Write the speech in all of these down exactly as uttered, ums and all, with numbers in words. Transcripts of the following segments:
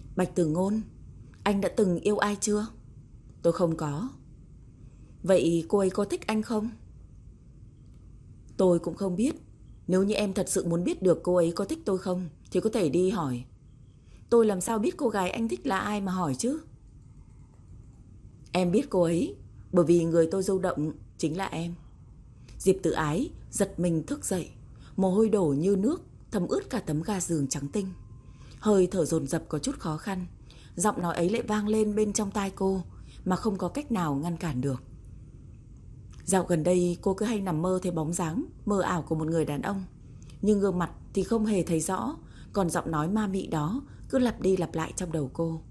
Bạch Tử Ngôn, anh đã từng yêu ai chưa? Tôi không có. Vậy cô ấy có thích anh không? Tôi cũng không biết. Nếu như em thật sự muốn biết được cô ấy có thích tôi không thì có thể đi hỏi. Tôi làm sao biết cô gái anh thích là ai mà hỏi chứ? Em biết cô ấy bởi vì người tôi dao động chính là em. Diệp Tử Ái giật mình thức dậy, mồ hôi đổ như nước, thấm ướt cả tấm ga giường trắng tinh. Hơi thở dồn dập có chút khó khăn, giọng nói ấy lại vang lên bên trong tai cô mà không có cách nào ngăn cản được. Dạo gần đây cô cứ hay nằm mơ thấy bóng dáng mơ ảo của một người đàn ông, nhưng gương mặt thì không hề thấy rõ, còn giọng nói ma mị đó cứ lặp đi lặp lại trong đầu cô.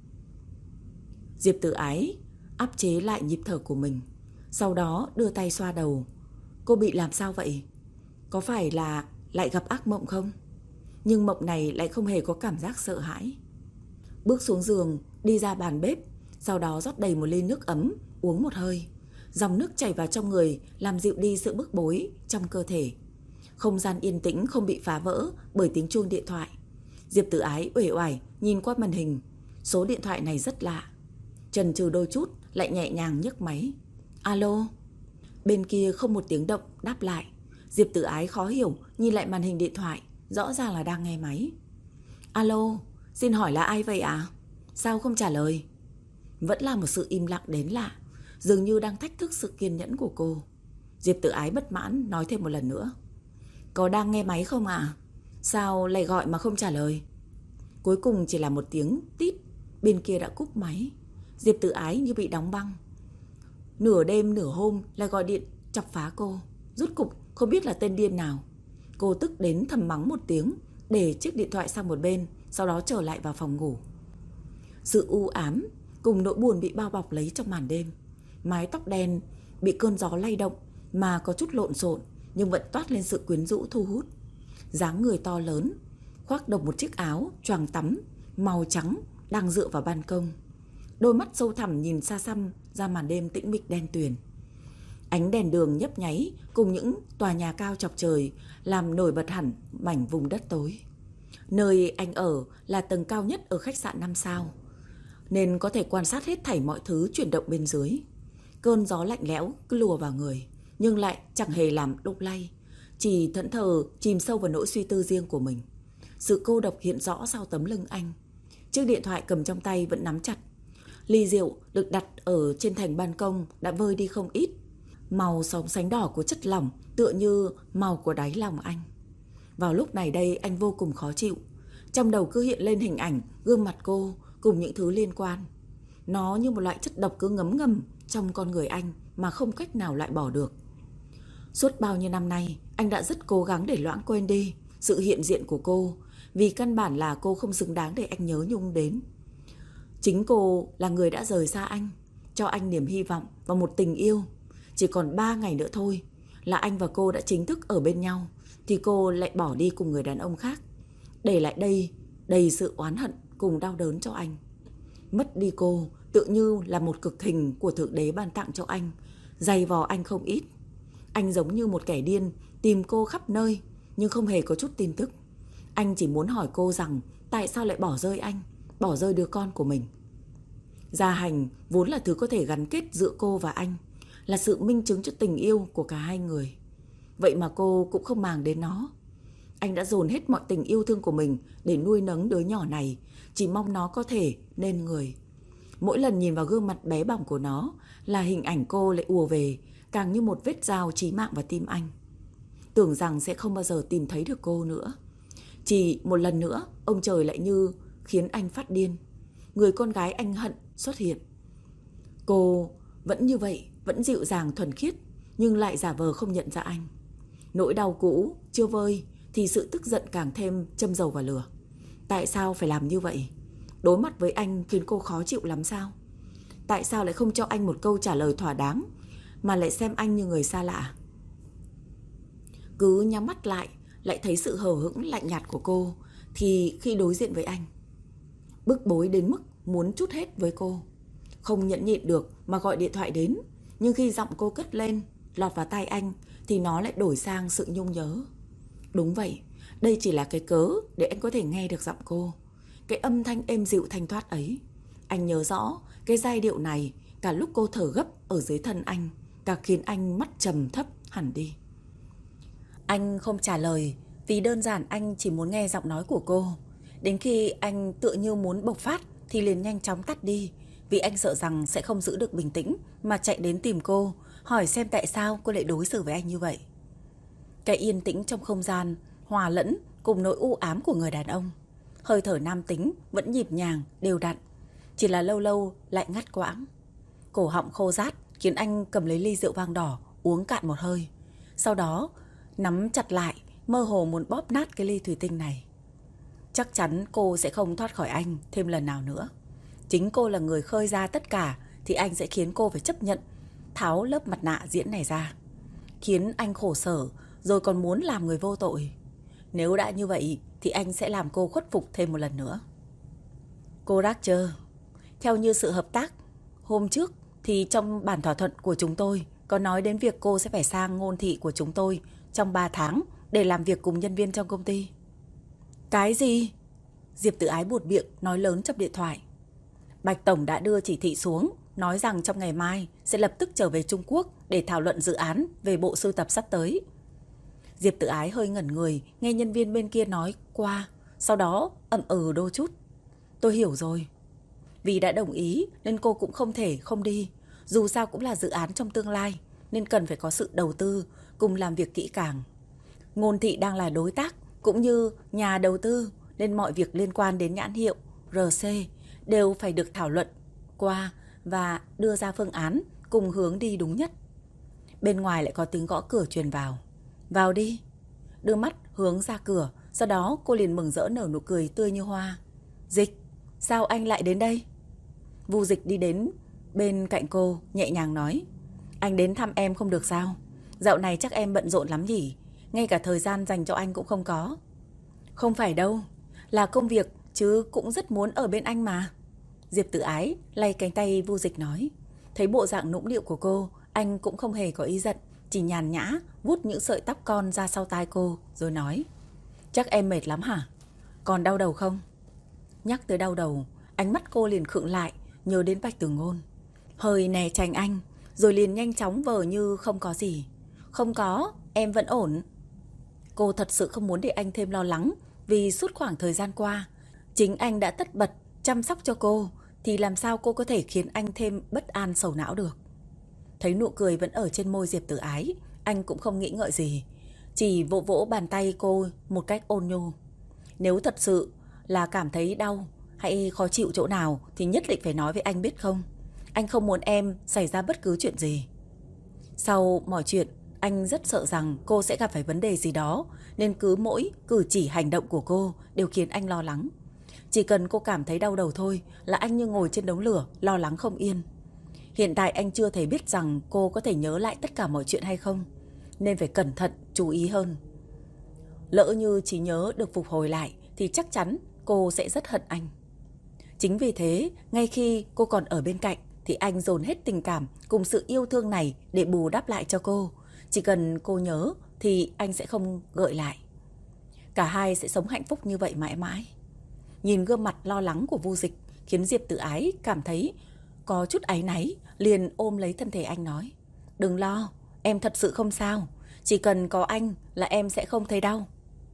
Diệp Tử Ái áp chế lại nhịp thở của mình, sau đó đưa tay xoa đầu. Cô bị làm sao vậy? Có phải là lại gặp ác mộng không? Nhưng mộng này lại không hề có cảm giác sợ hãi. Bước xuống giường, đi ra bàn bếp, sau đó rót đầy một ly nước ấm, uống một hơi. Dòng nước chảy vào trong người làm dịu đi sự bức bối trong cơ thể. Không gian yên tĩnh không bị phá vỡ bởi tiếng chuông điện thoại. Diệp Tử Ái uể oải nhìn qua màn hình. Số điện thoại này rất lạ. Chần chừ đôi chút lại nhẹ nhàng nhấc máy. Alo. Bên kia không một tiếng động đáp lại. Diệp Tử Ái khó hiểu nhìn lại màn hình điện thoại, rõ ràng là đang nghe máy. Alo, xin hỏi là ai vậy ạ? À? Sao không trả lời? Vẫn là một sự im lặng đến lạ, dường như đang thách thức sự kiên nhẫn của cô. Diệp Tử Ái bất mãn nói thêm một lần nữa. Có đang nghe máy không ạ? À? Sao lại gọi mà không trả lời? Cuối cùng chỉ là một tiếng tít, bên kia đã cúp máy. Diệp Tử Ái như bị đóng băng. Nửa đêm nửa hôm lại gọi điện chọc phá cô. Rốt cục không biết là tên điên nào. Cô tức đến thầm mắng một tiếng, để chiếc điện thoại sang một bên, sau đó trở lại vào phòng ngủ. Sự u ám cùng nỗi buồn bị bao bọc lấy trong màn đêm. Mái tóc đen bị cơn gió lay động mà có chút lộn xộn, nhưng vẫn toát lên sự quyến rũ thu hút. Dáng người to lớn, khoác độc một chiếc áo choàng tắm màu trắng đang dựa vào ban công. Đôi mắt sâu thẳm nhìn xa xăm ra màn đêm tĩnh mịch đen tuyền. Ánh đèn đường nhấp nháy cùng những tòa nhà cao chọc trời làm nổi bật hẳn mảnh vùng đất tối. Nơi anh ở là tầng cao nhất ở khách sạn năm sao, nên có thể quan sát hết thảy mọi thứ chuyển động bên dưới. Cơn gió lạnh lẽo cứ lùa vào người, nhưng lại chẳng hề làm đụng lay, chỉ thẫn thờ chìm sâu vào nỗi suy tư riêng của mình. Sự cô độc hiện rõ sau tấm lưng anh. Chiếc điện thoại cầm trong tay vẫn nắm chặt. Ly rượu được đặt ở trên thành ban công đã vơi đi không ít. Màu sóng sánh đỏ của chất lỏng tựa như màu của đáy lòng anh. Vào lúc này đây anh vô cùng khó chịu. Trong đầu cứ hiện lên hình ảnh gương mặt cô cùng những thứ liên quan. Nó như một loại chất độc cứ ngấm ngầm trong con người anh mà không cách nào loại bỏ được. Suốt bao nhiêu năm nay anh đã rất cố gắng để loãng quên đi sự hiện diện của cô, vì căn bản là cô không xứng đáng để anh nhớ nhung đến. Chính cô là người đã rời xa anh, cho anh niềm hy vọng và một tình yêu. Chỉ còn ba ngày nữa thôi là anh và cô đã chính thức ở bên nhau, thì cô lại bỏ đi cùng người đàn ông khác, để lại đây đầy sự oán hận cùng đau đớn cho anh. Mất đi cô tự như là một cực hình của Thượng Đế ban tặng cho anh, dày vò anh không ít. Anh giống như một kẻ điên tìm cô khắp nơi nhưng không hề có chút tin tức. Anh chỉ muốn hỏi cô rằng tại sao lại bỏ rơi anh, bỏ rơi đứa con của mình. Gia hành vốn là thứ có thể gắn kết giữa cô và anh, là sự minh chứng cho tình yêu của cả hai người. Vậy mà cô cũng không màng đến nó. Anh đã dồn hết mọi tình yêu thương của mình để nuôi nấng đứa nhỏ này, chỉ mong nó có thể nên người. Mỗi lần nhìn vào gương mặt bé bỏng của nó là hình ảnh cô lại ùa về, càng như một vết dao chí mạng vào tim anh. Tưởng rằng sẽ không bao giờ tìm thấy được cô nữa. Chỉ một lần nữa, ông trời lại như khiến anh phát điên. Người con gái anh hận xuất hiện. Cô vẫn như vậy, vẫn dịu dàng thuần khiết, nhưng lại giả vờ không nhận ra anh. Nỗi đau cũ chưa vơi thì sự tức giận càng thêm châm dầu vào lửa. Tại sao phải làm như vậy? Đối mặt với anh khiến cô khó chịu lắm sao? Tại sao lại không cho anh một câu trả lời thỏa đáng, mà lại xem anh như người xa lạ? Cứ nhắm mắt lại, lại thấy sự hờ hững lạnh nhạt của cô, thì khi đối diện với anh, bức bối đến mức muốn trút hết với cô. Không nhẫn nhịn được mà gọi điện thoại đến, nhưng khi giọng cô cất lên, lọt vào tai anh, thì nó lại đổi sang sự nhung nhớ. Đúng vậy, đây chỉ là cái cớ để anh có thể nghe được giọng cô. cái âm thanh êm dịu thanh thoát ấy. Anh nhớ rõ cái giai điệu này cả lúc cô thở gấp ở dưới thân anh, cả khiến anh mắt trầm thấp hẳn đi. Anh không trả lời vì đơn giản anh chỉ muốn nghe giọng nói của cô. Đến khi anh tựa như muốn bộc phát thì liền nhanh chóng tắt đi, vì anh sợ rằng sẽ không giữ được bình tĩnh mà chạy đến tìm cô, hỏi xem tại sao cô lại đối xử với anh như vậy. Cái yên tĩnh trong không gian hòa lẫn cùng nỗi u ám của người đàn ông. Hơi thở nam tính vẫn nhịp nhàng, đều đặn, chỉ là lâu lâu lại ngắt quãng. Cổ họng khô rát khiến anh cầm lấy ly rượu vang đỏ uống cạn một hơi. Sau đó nắm chặt lại, mơ hồ muốn bóp nát cái ly thủy tinh này. Chắc chắn cô sẽ không thoát khỏi anh thêm lần nào nữa. Chính cô là người khơi ra tất cả thì anh sẽ khiến cô phải chấp nhận tháo lớp mặt nạ diễn này ra, khiến anh khổ sở rồi còn muốn làm người vô tội. Nếu đã như vậy thì anh sẽ làm cô khuất phục thêm một lần nữa. Cô Ratcher, theo như sự hợp tác hôm trước thì trong bản thỏa thuận của chúng tôi có nói đến việc cô sẽ phải sang ngôn thị của chúng tôi trong ba tháng để làm việc cùng nhân viên trong công ty. Cái gì? Diệp Tử Ái buột miệng nói lớn trong điện thoại. Bạch Tổng đã đưa chỉ thị xuống, nói rằng trong ngày mai sẽ lập tức trở về Trung Quốc để thảo luận dự án về bộ sưu tập sắp tới. Diệp Tử Ái hơi ngẩn người nghe nhân viên bên kia nói qua, sau đó ậm ừ đôi chút. Tôi hiểu rồi. Vì đã đồng ý nên cô cũng không thể không đi. Dù sao cũng là dự án trong tương lai nên cần phải có sự đầu tư cùng làm việc kỹ càng. Ngôn thị đang là đối tác cũng như nhà đầu tư nên mọi việc liên quan đến nhãn hiệu, rờ xê đều phải được thảo luận qua và đưa ra phương án cùng hướng đi đúng nhất. Bên ngoài lại có tiếng gõ cửa truyền vào. Vào đi. Đưa mắt hướng ra cửa, sau đó cô liền mừng rỡ nở nụ cười tươi như hoa. Dịch, sao anh lại đến đây? Vu Dịch đi đến bên cạnh cô, nhẹ nhàng nói. Anh đến thăm em không được sao? Dạo này chắc em bận rộn lắm nhỉ? Ngay cả thời gian dành cho anh cũng không có. Không phải đâu, là công việc chứ cũng rất muốn ở bên anh mà. Diệp Tử Ái lay cánh tay Vu Dịch nói. Thấy bộ dạng nũng nịu của cô, anh cũng không hề có ý giận, chỉ nhàn nhã vuốt những sợi tóc con ra sau tai cô rồi nói. Chắc em mệt lắm hả? Còn đau đầu không? Nhắc tới đau đầu, ánh mắt cô liền khựng lại, nhớ đến Bạch Tử Ngôn. Hơi né tránh anh, rồi liền nhanh chóng vờ như không có gì. Không có, em vẫn ổn. Cô thật sự không muốn để anh thêm lo lắng, vì suốt khoảng thời gian qua chính anh đã tất bật chăm sóc cho cô, thì làm sao cô có thể khiến anh thêm bất an sầu não được. Thấy nụ cười vẫn ở trên môi Diệp Tử Ái, anh cũng không nghĩ ngợi gì, chỉ vỗ vỗ bàn tay cô một cách ôn nhu. Nếu thật sự là cảm thấy đau hay khó chịu chỗ nào thì nhất định phải nói với anh biết không? Anh không muốn em xảy ra bất cứ chuyện gì. Sau mọi chuyện, anh rất sợ rằng cô sẽ gặp phải vấn đề gì đó, nên cứ mỗi cử chỉ hành động của cô đều khiến anh lo lắng. Chỉ cần cô cảm thấy đau đầu thôi là anh như ngồi trên đống lửa, lo lắng không yên. Hiện tại anh chưa thể biết rằng cô có thể nhớ lại tất cả mọi chuyện hay không, nên phải cẩn thận, chú ý hơn. Lỡ như trí nhớ được phục hồi lại thì chắc chắn cô sẽ rất hận anh. Chính vì thế, ngay khi cô còn ở bên cạnh thì anh dồn hết tình cảm cùng sự yêu thương này để bù đắp lại cho cô. Chỉ cần cô nhớ thì anh sẽ không gợi lại. Cả hai sẽ sống hạnh phúc như vậy mãi mãi. Nhìn gương mặt lo lắng của Vu Dịch khiến Diệp Tử Ái cảm thấy có chút áy náy, liền ôm lấy thân thể anh nói. Đừng lo, em thật sự không sao. Chỉ cần có anh là em sẽ không thấy đau.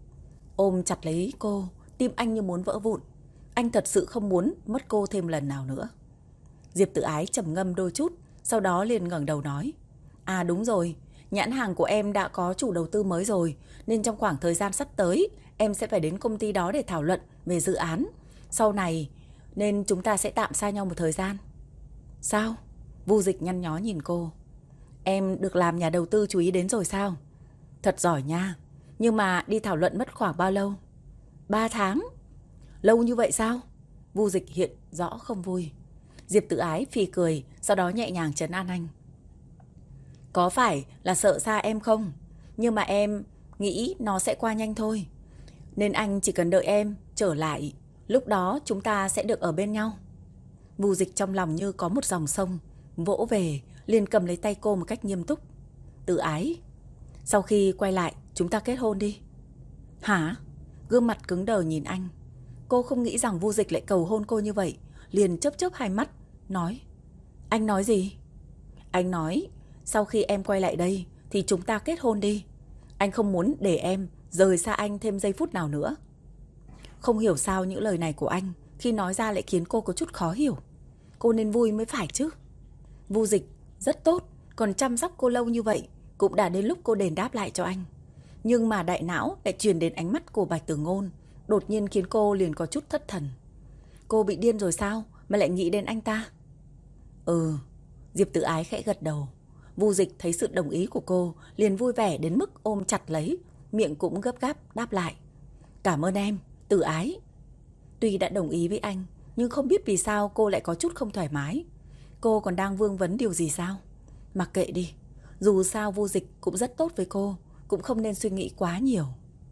Ôm chặt lấy cô, tim anh như muốn vỡ vụn. Anh thật sự không muốn mất cô thêm lần nào nữa. Diệp Tử Ái trầm ngâm đôi chút, sau đó liền ngẩng đầu nói. À đúng rồi, nhãn hàng của em đã có chủ đầu tư mới rồi, nên trong khoảng thời gian sắp tới em sẽ phải đến công ty đó để thảo luận về dự án sau này, nên chúng ta sẽ tạm xa nhau một thời gian. Sao? Vu Dịch nhăn nhó nhìn cô. Em được làm nhà đầu tư chú ý đến rồi sao? Thật giỏi nha. Nhưng mà đi thảo luận mất khoảng bao lâu? Ba tháng? Lâu như vậy sao? Vu Dịch hiện rõ không vui. Diệp Tử Ái phì cười, sau đó nhẹ nhàng trấn an anh. Có phải là sợ xa em không? Nhưng mà em nghĩ nó sẽ qua nhanh thôi. Nên anh chỉ cần đợi em trở lại, lúc đó chúng ta sẽ được ở bên nhau. Vu Dịch trong lòng như có một dòng sông vỗ về, liền cầm lấy tay cô một cách nghiêm túc. Tử Ái, sau khi quay lại chúng ta kết hôn đi. Hả? Gương mặt cứng đờ nhìn anh. Cô Cô không nghĩ rằng Vu Dịch lại cầu hôn cô như vậy, liền chớp chớp hai mắt, nói: Anh nói gì? Anh nói, sau khi em quay lại đây thì chúng ta kết hôn đi. Anh không muốn để em rời xa anh thêm giây phút nào nữa. Không hiểu sao những lời này của anh khi nói ra lại khiến cô có chút khó hiểu. Cô nên vui mới phải chứ. Vu Dịch rất tốt, còn chăm sóc cô lâu như vậy, cũng đã đến lúc cô đền đáp lại cho anh. Nhưng mà đại não lại truyền đến ánh mắt của Bạch Tử Ngôn, đột nhiên khiến cô liền có chút thất thần. Cô bị điên rồi sao mà lại nghĩ đến anh ta? Ừ, Diệp Tử Ái khẽ gật đầu. Vu Dịch thấy sự đồng ý của cô, liền vui vẻ đến mức ôm chặt lấy, miệng cũng gấp gáp đáp lại: Cảm ơn em, Tử Ái. Tuy đã đồng ý với anh, nhưng không biết vì sao cô lại có chút không thoải mái. Cô còn đang vương vấn điều gì sao? Mặc kệ đi, dù sao Vu Dịch cũng rất tốt với cô, cũng không nên suy nghĩ quá nhiều.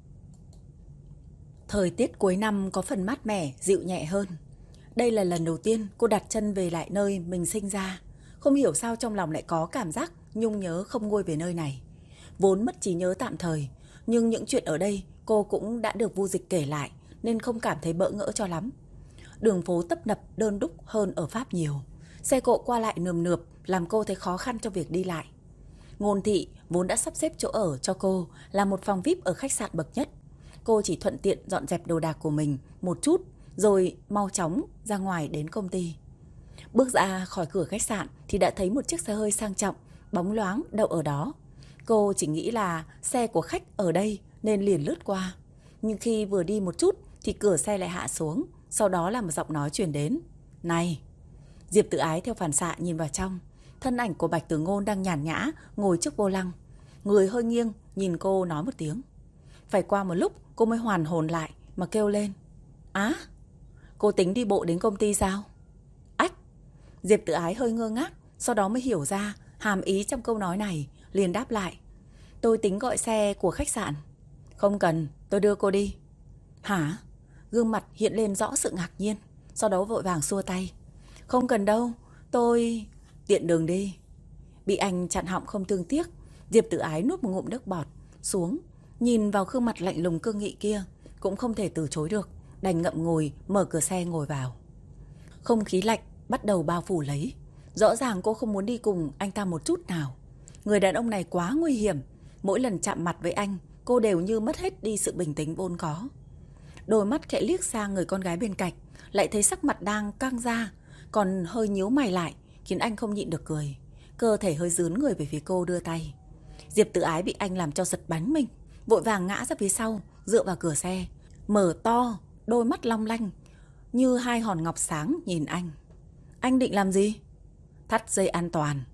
Thời tiết cuối năm có phần mát mẻ, dịu nhẹ hơn. Đây là lần đầu tiên cô đặt chân về lại nơi mình sinh ra. Không hiểu sao trong lòng lại có cảm giác nhung nhớ không nguôi về nơi này. Vốn mất trí nhớ tạm thời, nhưng những chuyện ở đây cô cũng đã được Vu Dịch kể lại, nên không cảm thấy bỡ ngỡ cho lắm. Đường phố tấp nập đơn đúc hơn ở Pháp nhiều. Xe cộ qua lại nườm nượp làm cô thấy khó khăn cho việc đi lại. Ngôn Thị vốn đã sắp xếp chỗ ở cho cô là một phòng vi ai pi ở khách sạn bậc nhất. Cô chỉ thuận tiện dọn dẹp đồ đạc của mình một chút rồi mau chóng ra ngoài đến công ty. Bước ra khỏi cửa khách sạn thì đã thấy một chiếc xe hơi sang trọng, bóng loáng đậu ở đó. Cô chỉ nghĩ là xe của khách ở đây nên liền lướt qua. Nhưng khi vừa đi một chút thì cửa xe lại hạ xuống, sau đó là một giọng nói truyền đến: Này! Diệp Tử Ái theo phản xạ nhìn vào trong. Thân ảnh của Bạch Tử Ngôn đang nhàn nhã ngồi trước vô lăng, người hơi nghiêng nhìn cô nói một tiếng. Phải qua một lúc cô mới hoàn hồn lại mà kêu lên: Á! Cô tính đi bộ đến công ty sao? Ách! Diệp Tử Ái hơi ngơ ngác, sau đó mới hiểu ra hàm ý trong câu nói này, liền đáp lại: Tôi tính gọi xe của khách sạn. Không cần, tôi đưa cô đi. Hả? Gương mặt hiện lên rõ sự ngạc nhiên, sau đó vội vàng xua tay: Không cần đâu, tôi... Tiện đường đi. Bị anh chặn họng không thương tiếc, Diệp Tử Ái nuốt một ngụm nước bọt xuống, nhìn vào gương mặt lạnh lùng cương nghị kia, cũng không thể từ chối được, đành ngậm ngùi mở cửa xe ngồi vào. Không khí lạnh bắt đầu bao phủ lấy. Rõ ràng cô không muốn đi cùng anh ta một chút nào. Người đàn ông này quá nguy hiểm. Mỗi lần chạm mặt với anh, cô đều như mất hết đi sự bình tĩnh vốn có. Đôi mắt khẽ liếc sang người con gái bên cạnh, lại thấy sắc mặt đang căng ra, còn hơi nhíu mày lại, khiến anh không nhịn được cười. Cơ thể hơi dướn người về phía cô đưa tay. Diệp Tử Ái bị anh làm cho giật bắn mình, vội vàng ngã ra phía sau, dựa vào cửa xe, mở to đôi mắt long lanh như hai hòn ngọc sáng nhìn anh. Anh định làm gì? Thắt dây an toàn.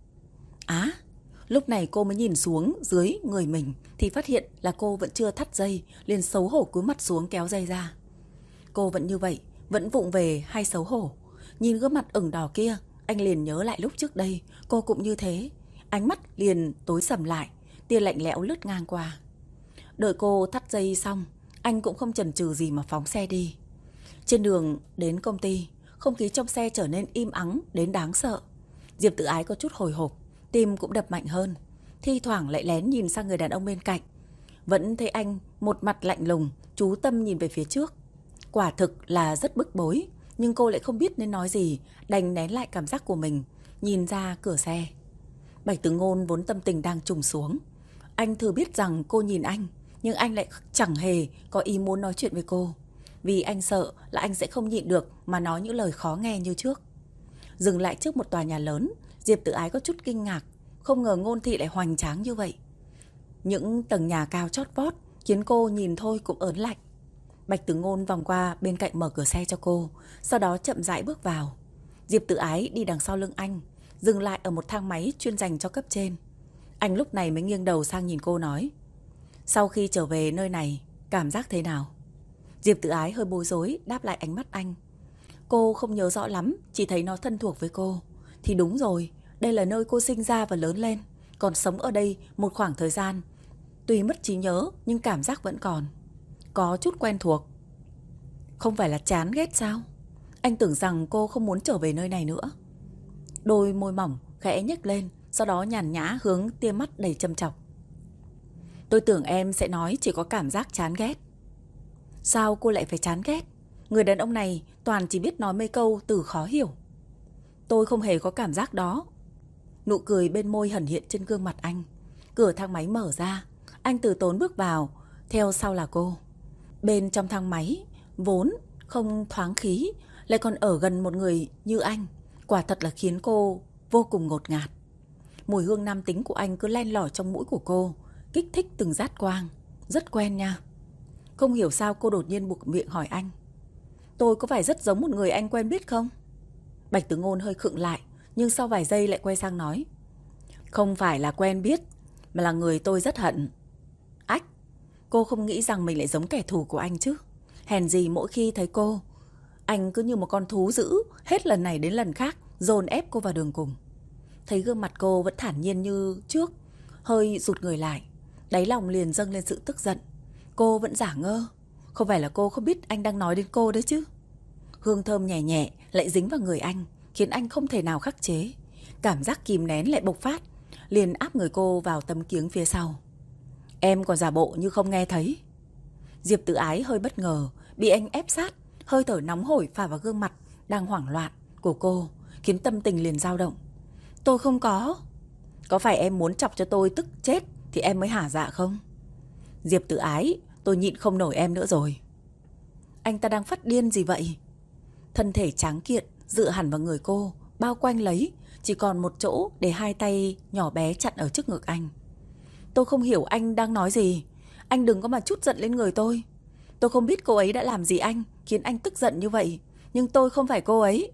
Á! Lúc này cô mới nhìn xuống dưới người mình thì phát hiện là cô vẫn chưa thắt dây, liền xấu hổ cúi mặt xuống kéo dây ra. Cô vẫn như vậy, vẫn vụng về hay xấu hổ. Nhìn gương mặt ửng đỏ kia, anh liền nhớ lại lúc trước đây cô cũng như thế. Ánh mắt liền tối sầm lại, tia lạnh lẽo lướt ngang qua. Đợi cô thắt dây xong, anh cũng không chần chừ gì mà phóng xe đi. Trên đường đến công ty, không khí trong xe trở nên im ắng đến đáng sợ. Diệp Tử Ái có chút hồi hộp, tim cũng đập mạnh hơn. Thi thoảng lại lén nhìn sang người đàn ông bên cạnh, vẫn thấy anh một mặt lạnh lùng, chú tâm nhìn về phía trước. Quả thực là rất bức bối, nhưng cô lại không biết nên nói gì, đành nén lại cảm giác của mình, nhìn ra cửa xe. Bạch Tử Ngôn vốn tâm tình đang trùng xuống. Anh thừa biết rằng cô nhìn anh, nhưng anh lại chẳng hề có ý muốn nói chuyện với cô, vì anh sợ là anh sẽ không nhịn được mà nói những lời khó nghe như trước. Dừng lại trước một tòa nhà lớn, Diệp Tử Ái có chút kinh ngạc, không ngờ Ngôn Thị lại hoành tráng như vậy. Những tầng nhà cao chót vót khiến cô nhìn thôi cũng ớn lạnh. Bạch Tử Ngôn vòng qua bên cạnh mở cửa xe cho cô, sau đó chậm rãi bước vào. Diệp Tử Ái đi đằng sau lưng anh, dừng lại ở một thang máy chuyên dành cho cấp trên. Anh lúc này mới nghiêng đầu sang nhìn cô nói: Sau khi trở về nơi này, cảm giác thế nào? Diệp Tử Ái hơi bối rối đáp lại ánh mắt anh. Cô không nhớ rõ lắm, chỉ thấy nó thân thuộc với cô. Thì đúng rồi, đây là nơi cô sinh ra và lớn lên, còn sống ở đây một khoảng thời gian. Tuy mất trí nhớ nhưng cảm giác vẫn còn, có chút quen thuộc. Không phải là chán ghét sao? Anh tưởng rằng cô không muốn trở về nơi này nữa. Đôi môi mỏng khẽ nhếch lên, sau đó nhàn nhã hướng tia mắt đầy châm chọc. Tôi tưởng em sẽ nói chỉ có cảm giác chán ghét. Sao cô lại phải chán ghét? Người đàn ông này toàn chỉ biết nói mấy câu từ khó hiểu. Tôi không hề có cảm giác đó. Nụ cười bên môi hằn hiện trên gương mặt anh. Cửa thang máy mở ra, anh từ tốn bước vào, theo sau là cô. Bên trong thang máy vốn không thoáng khí, lại còn ở gần một người như anh, quả thật là khiến cô vô cùng ngột ngạt. Mùi hương nam tính của anh cứ len lỏi trong mũi của cô, kích thích từng giác quang. Rất quen nha. Không hiểu sao cô đột nhiên buộc miệng hỏi anh: tôi có phải rất giống một người anh quen biết không? Bạch Tử Ngôn hơi khựng lại, nhưng sau vài giây lại quay sang nói: không phải là quen biết, mà là người tôi rất hận. Ách, cô không nghĩ rằng mình lại giống kẻ thù của anh chứ. Hèn gì mỗi khi thấy cô, anh cứ như một con thú dữ, hết lần này đến lần khác dồn ép cô vào đường cùng. Thấy gương mặt cô vẫn thản nhiên như trước, hơi rụt người lại, đáy lòng liền dâng lên sự tức giận. Cô vẫn giả ngơ. Không phải là cô không biết anh đang nói đến cô đấy chứ. Hương thơm nhẹ nhẹ lại dính vào người anh, khiến anh không thể nào khắc chế. Cảm giác kìm nén lại bộc phát, liền áp người cô vào tấm kiếng phía sau. Em còn giả bộ như không nghe thấy. Diệp Tử Ái hơi bất ngờ, bị anh ép sát, hơi thở nóng hổi phả vào gương mặt đang hoảng loạn của cô, khiến tâm tình liền dao động. Tôi không có. Có phải em muốn chọc cho tôi tức chết thì em mới hả dạ không? Diệp Tử Ái, tôi nhịn không nổi em nữa rồi. Anh ta đang phát điên gì vậy? Thân thể tráng kiện dựa hẳn vào người cô, bao quanh lấy, chỉ còn một chỗ để hai tay nhỏ bé chặn ở trước ngực anh. Tôi không hiểu anh đang nói gì. Anh đừng có mà trút giận lên người tôi. Tôi không biết cô ấy đã làm gì anh, khiến anh tức giận như vậy. Nhưng tôi không phải cô ấy.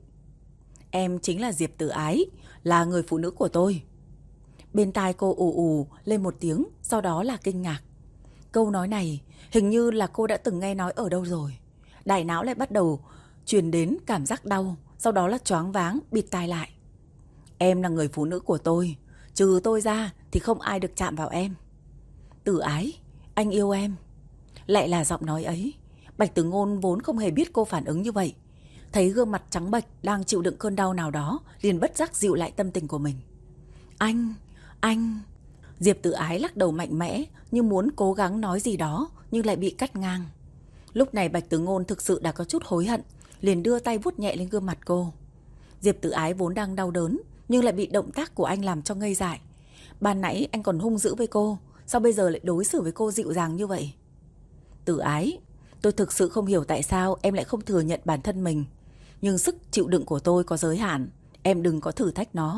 Em chính là Diệp Tử Ái, là người phụ nữ của tôi. Bên tai cô ù ù lên một tiếng, sau đó là kinh ngạc. Câu nói này hình như là cô đã từng nghe nói ở đâu rồi. Đại não lại bắt đầu truyền đến cảm giác đau, sau đó là choáng váng, bịt tai lại. Em là người phụ nữ của tôi, trừ tôi ra thì không ai được chạm vào em. Tử Ái, anh yêu em. Lại là giọng nói ấy. Bạch Tử Ngôn vốn không hề biết cô phản ứng như vậy. Thấy gương mặt trắng bệch đang chịu đựng cơn đau nào đó, liền bất giác dịu lại tâm tình của mình. Anh, anh... Diệp Tử Ái lắc đầu mạnh mẽ, như muốn cố gắng nói gì đó, nhưng lại bị cắt ngang. Lúc này Bạch Tử Ngôn thực sự đã có chút hối hận, liền đưa tay vuốt nhẹ lên gương mặt cô. Diệp Tử Ái vốn đang đau đớn, nhưng lại bị động tác của anh làm cho ngây dại. Ban nãy anh còn hung dữ với cô, sao bây giờ lại đối xử với cô dịu dàng như vậy? Tử Ái, tôi thực sự không hiểu tại sao em lại không thừa nhận bản thân mình. Nhưng sức chịu đựng của tôi có giới hạn, em đừng có thử thách nó.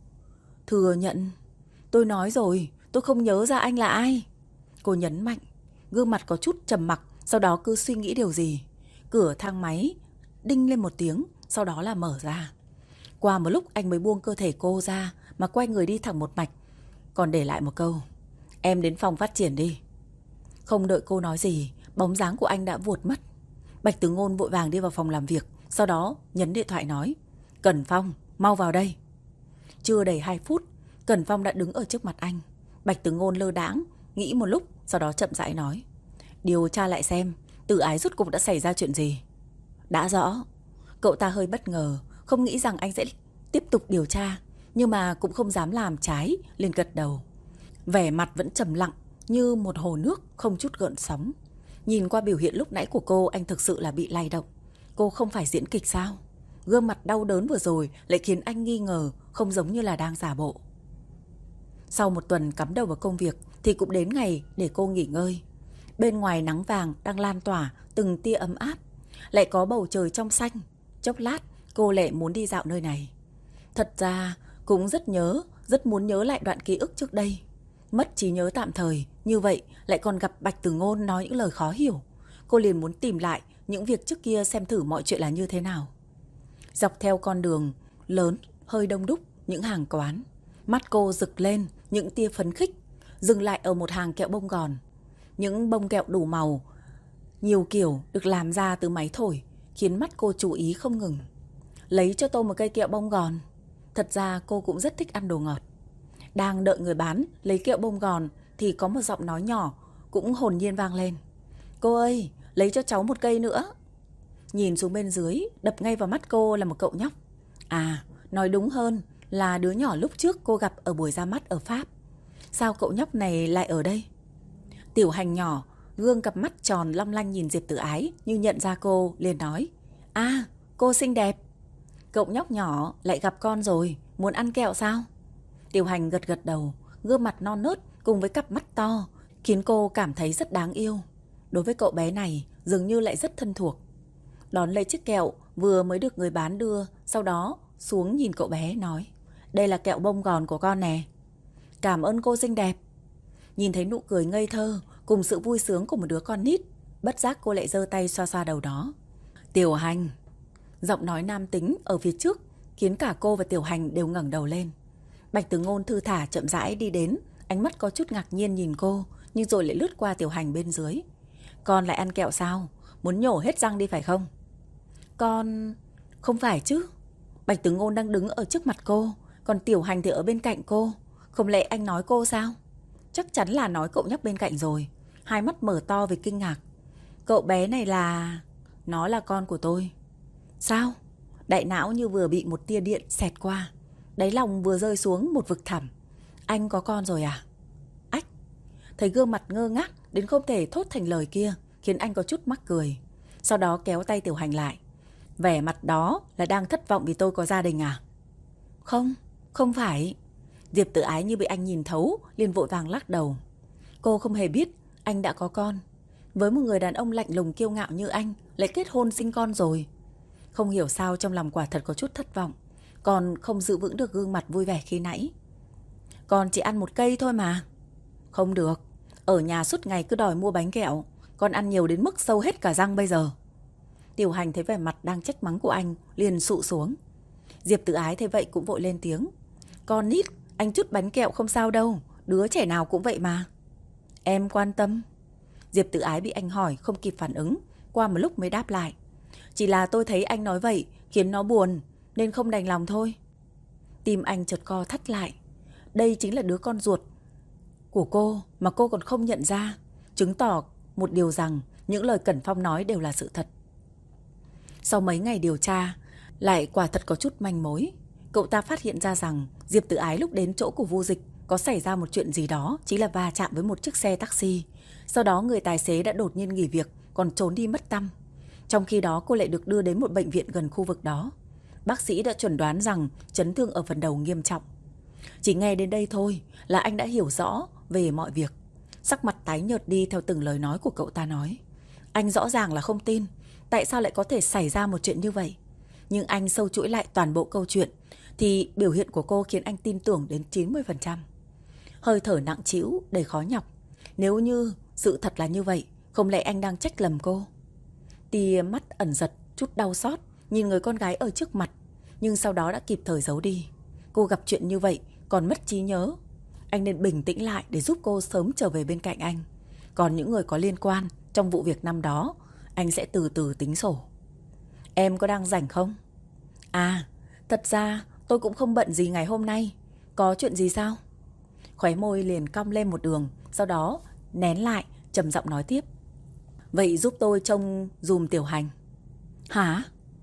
Thừa nhận? Tôi nói rồi, tôi không nhớ ra anh là ai. Cô nhấn mạnh, gương mặt có chút trầm mặc, sau đó cứ suy nghĩ điều gì. Cửa thang máy đinh lên một tiếng, sau đó là mở ra. Qua một lúc anh mới buông cơ thể cô ra, mà quay người đi thẳng một mạch, còn để lại một câu: em đến phòng phát triển đi. Không đợi cô nói gì, bóng dáng của anh đã vụt mất. Bạch Tử Ngôn vội vàng đi vào phòng làm việc, sau đó nhấn điện thoại nói: Cẩn Phong, mau vào đây. Chưa đầy hai phút, Cẩn Phong đã đứng ở trước mặt anh. Bạch Tử Ngôn lơ đãng nghĩ một lúc, sau đó chậm rãi nói: điều tra lại xem Tử Ái rốt cuộc đã xảy ra chuyện gì. Đã rõ. Cậu ta hơi bất ngờ, không nghĩ rằng anh sẽ tiếp tục điều tra, nhưng mà cũng không dám làm trái, liền gật đầu. Vẻ mặt vẫn trầm lặng như một hồ nước không chút gợn sóng. Nhìn qua biểu hiện lúc nãy của cô, anh thực sự là bị lay động. Cô không phải diễn kịch sao? Gương mặt đau đớn vừa rồi lại khiến anh nghi ngờ, không giống như là đang giả bộ. Sau một tuần cắm đầu vào công việc thì cũng đến ngày để cô nghỉ ngơi. Bên ngoài nắng vàng đang lan tỏa từng tia ấm áp, lại có bầu trời trong xanh. Chốc lát cô lại muốn đi dạo nơi này. Thật ra cũng rất nhớ, rất muốn nhớ lại đoạn ký ức trước đây. Mất trí nhớ tạm thời, như vậy lại còn gặp Bạch Tử Ngôn nói những lời khó hiểu. Cô liền muốn tìm lại những việc trước kia xem thử mọi chuyện là như thế nào. Dọc theo con đường lớn hơi đông đúc những hàng quán, mắt cô rực lên những tia phấn khích, dừng lại ở một hàng kẹo bông gòn. Những bông kẹo đủ màu, nhiều kiểu được làm ra từ máy thổi, khiến mắt cô chú ý không ngừng. Lấy cho tôi một cây kẹo bông gòn. Thật ra cô cũng rất thích ăn đồ ngọt. Đang đợi người bán lấy kẹo bông gòn thì có một giọng nói nhỏ cũng hồn nhiên vang lên: Cô ơi, lấy cho cháu một cây nữa. Nhìn xuống bên dưới, đập ngay vào mắt cô là một cậu nhóc. À, nói đúng hơn là đứa nhỏ lúc trước cô gặp ở buổi ra mắt ở Pháp. Sao cậu nhóc này lại ở đây? Tiểu Hành nhỏ Gương cặp mắt tròn long lanh nhìn Diệp Tử Ái như nhận ra cô, liền nói: À, cô xinh đẹp. Cậu nhóc nhỏ lại gặp con rồi, muốn ăn kẹo sao? Tiểu Hành gật gật đầu, gương mặt non nớt cùng với cặp mắt to khiến cô cảm thấy rất đáng yêu. Đối với cậu bé này dường như lại rất thân thuộc. Đón lấy chiếc kẹo vừa mới được người bán đưa, sau đó xuống nhìn cậu bé nói: Đây là kẹo bông gòn của con nè. Cảm ơn cô xinh đẹp. Nhìn thấy nụ cười ngây thơ cùng sự vui sướng của một đứa con nít, bất giác cô lại giơ tay xoa xoa đầu đó. Tiểu Hành. Giọng nói nam tính ở phía trước khiến cả cô và Tiểu Hành đều ngẩng đầu lên. Bạch Tử Ngôn thư thả chậm rãi đi đến, ánh mắt có chút ngạc nhiên nhìn cô, nhưng rồi lại lướt qua Tiểu Hành bên dưới. Con lại ăn kẹo sao? Muốn nhổ hết răng đi phải không? Con... Không phải chứ. Bạch Tử Ngôn đang đứng ở trước mặt cô, còn Tiểu Hành thì ở bên cạnh cô. Không lẽ anh nói cô sao? Chắc chắn là nói cậu nhóc bên cạnh rồi. Hai mắt mở to vì kinh ngạc. Cậu bé này là... Nó là con của tôi. Sao? Đại não như vừa bị một tia điện xẹt qua, đáy lòng vừa rơi xuống một vực thẳm. Anh có con rồi à? Ách. Thấy gương mặt ngơ ngác đến không thể thốt thành lời kia khiến anh có chút mắc cười. Sau đó kéo tay Tiểu Hành lại. Vẻ mặt đó là đang thất vọng vì tôi có gia đình à? Không, không phải. Diệp Tử Ái như bị anh nhìn thấu, liền vội vàng lắc đầu. Cô không hề biết anh đã có con. Với một người đàn ông lạnh lùng kiêu ngạo như anh, lại kết hôn sinh con rồi. Không hiểu sao trong lòng quả thật có chút thất vọng, còn không giữ vững được gương mặt vui vẻ khi nãy. Con chỉ ăn một cây thôi mà. Không được, ở nhà suốt ngày cứ đòi mua bánh kẹo, con ăn nhiều đến mức sâu hết cả răng bây giờ. Tiểu Hành thấy vẻ mặt đang trách mắng của anh, liền sụ xuống. Diệp Tử Ái thấy vậy cũng vội lên tiếng. Con nít, anh chút bánh kẹo không sao đâu, đứa trẻ nào cũng vậy mà. Em quan tâm. Diệp Tử Ái bị anh hỏi không kịp phản ứng, qua một lúc mới đáp lại. Chỉ là tôi thấy anh nói vậy khiến nó buồn, nên không đành lòng thôi. Tim anh chợt co thắt lại. Đây chính là đứa con ruột của cô mà cô còn không nhận ra, chứng tỏ một điều rằng những lời Cẩn Phong nói đều là sự thật. Sau mấy ngày điều tra, lại quả thật có chút manh mối. Cậu ta phát hiện ra rằng Diệp Tử Ái lúc đến chỗ của Vu Dịch có xảy ra một chuyện gì đó, chỉ là va chạm với một chiếc xe taxi. Sau đó người tài xế đã đột nhiên nghỉ việc, còn trốn đi mất tăm. Trong khi đó cô lại được đưa đến một bệnh viện gần khu vực đó. Bác sĩ đã chẩn đoán rằng chấn thương ở phần đầu nghiêm trọng. Chỉ nghe đến đây thôi là anh đã hiểu rõ về mọi việc. Sắc mặt tái nhợt đi theo từng lời nói của cậu ta nói. Anh rõ ràng là không tin, tại sao lại có thể xảy ra một chuyện như vậy. Nhưng anh sâu chuỗi lại toàn bộ câu chuyện, thì biểu hiện của cô khiến anh tin tưởng đến chín mươi phần trăm. Hơi thở nặng trĩu, đầy khó nhọc. Nếu như sự thật là như vậy, không lẽ anh đang trách lầm cô? Tia mắt ẩn giật chút đau xót nhìn người con gái ở trước mặt, nhưng sau đó đã kịp thời giấu đi. Cô gặp chuyện như vậy còn mất trí nhớ. Anh nên bình tĩnh lại để giúp cô sớm trở về bên cạnh anh. Còn những người có liên quan trong vụ việc năm đó, anh sẽ từ từ tính sổ. Em có đang rảnh không? À, thật ra tôi cũng không bận gì ngày hôm nay. Có chuyện gì sao? Khóe môi liền cong lên một đường, sau đó nén lại, trầm giọng nói tiếp. Vậy giúp tôi trông dùm Tiểu Hành. Hả?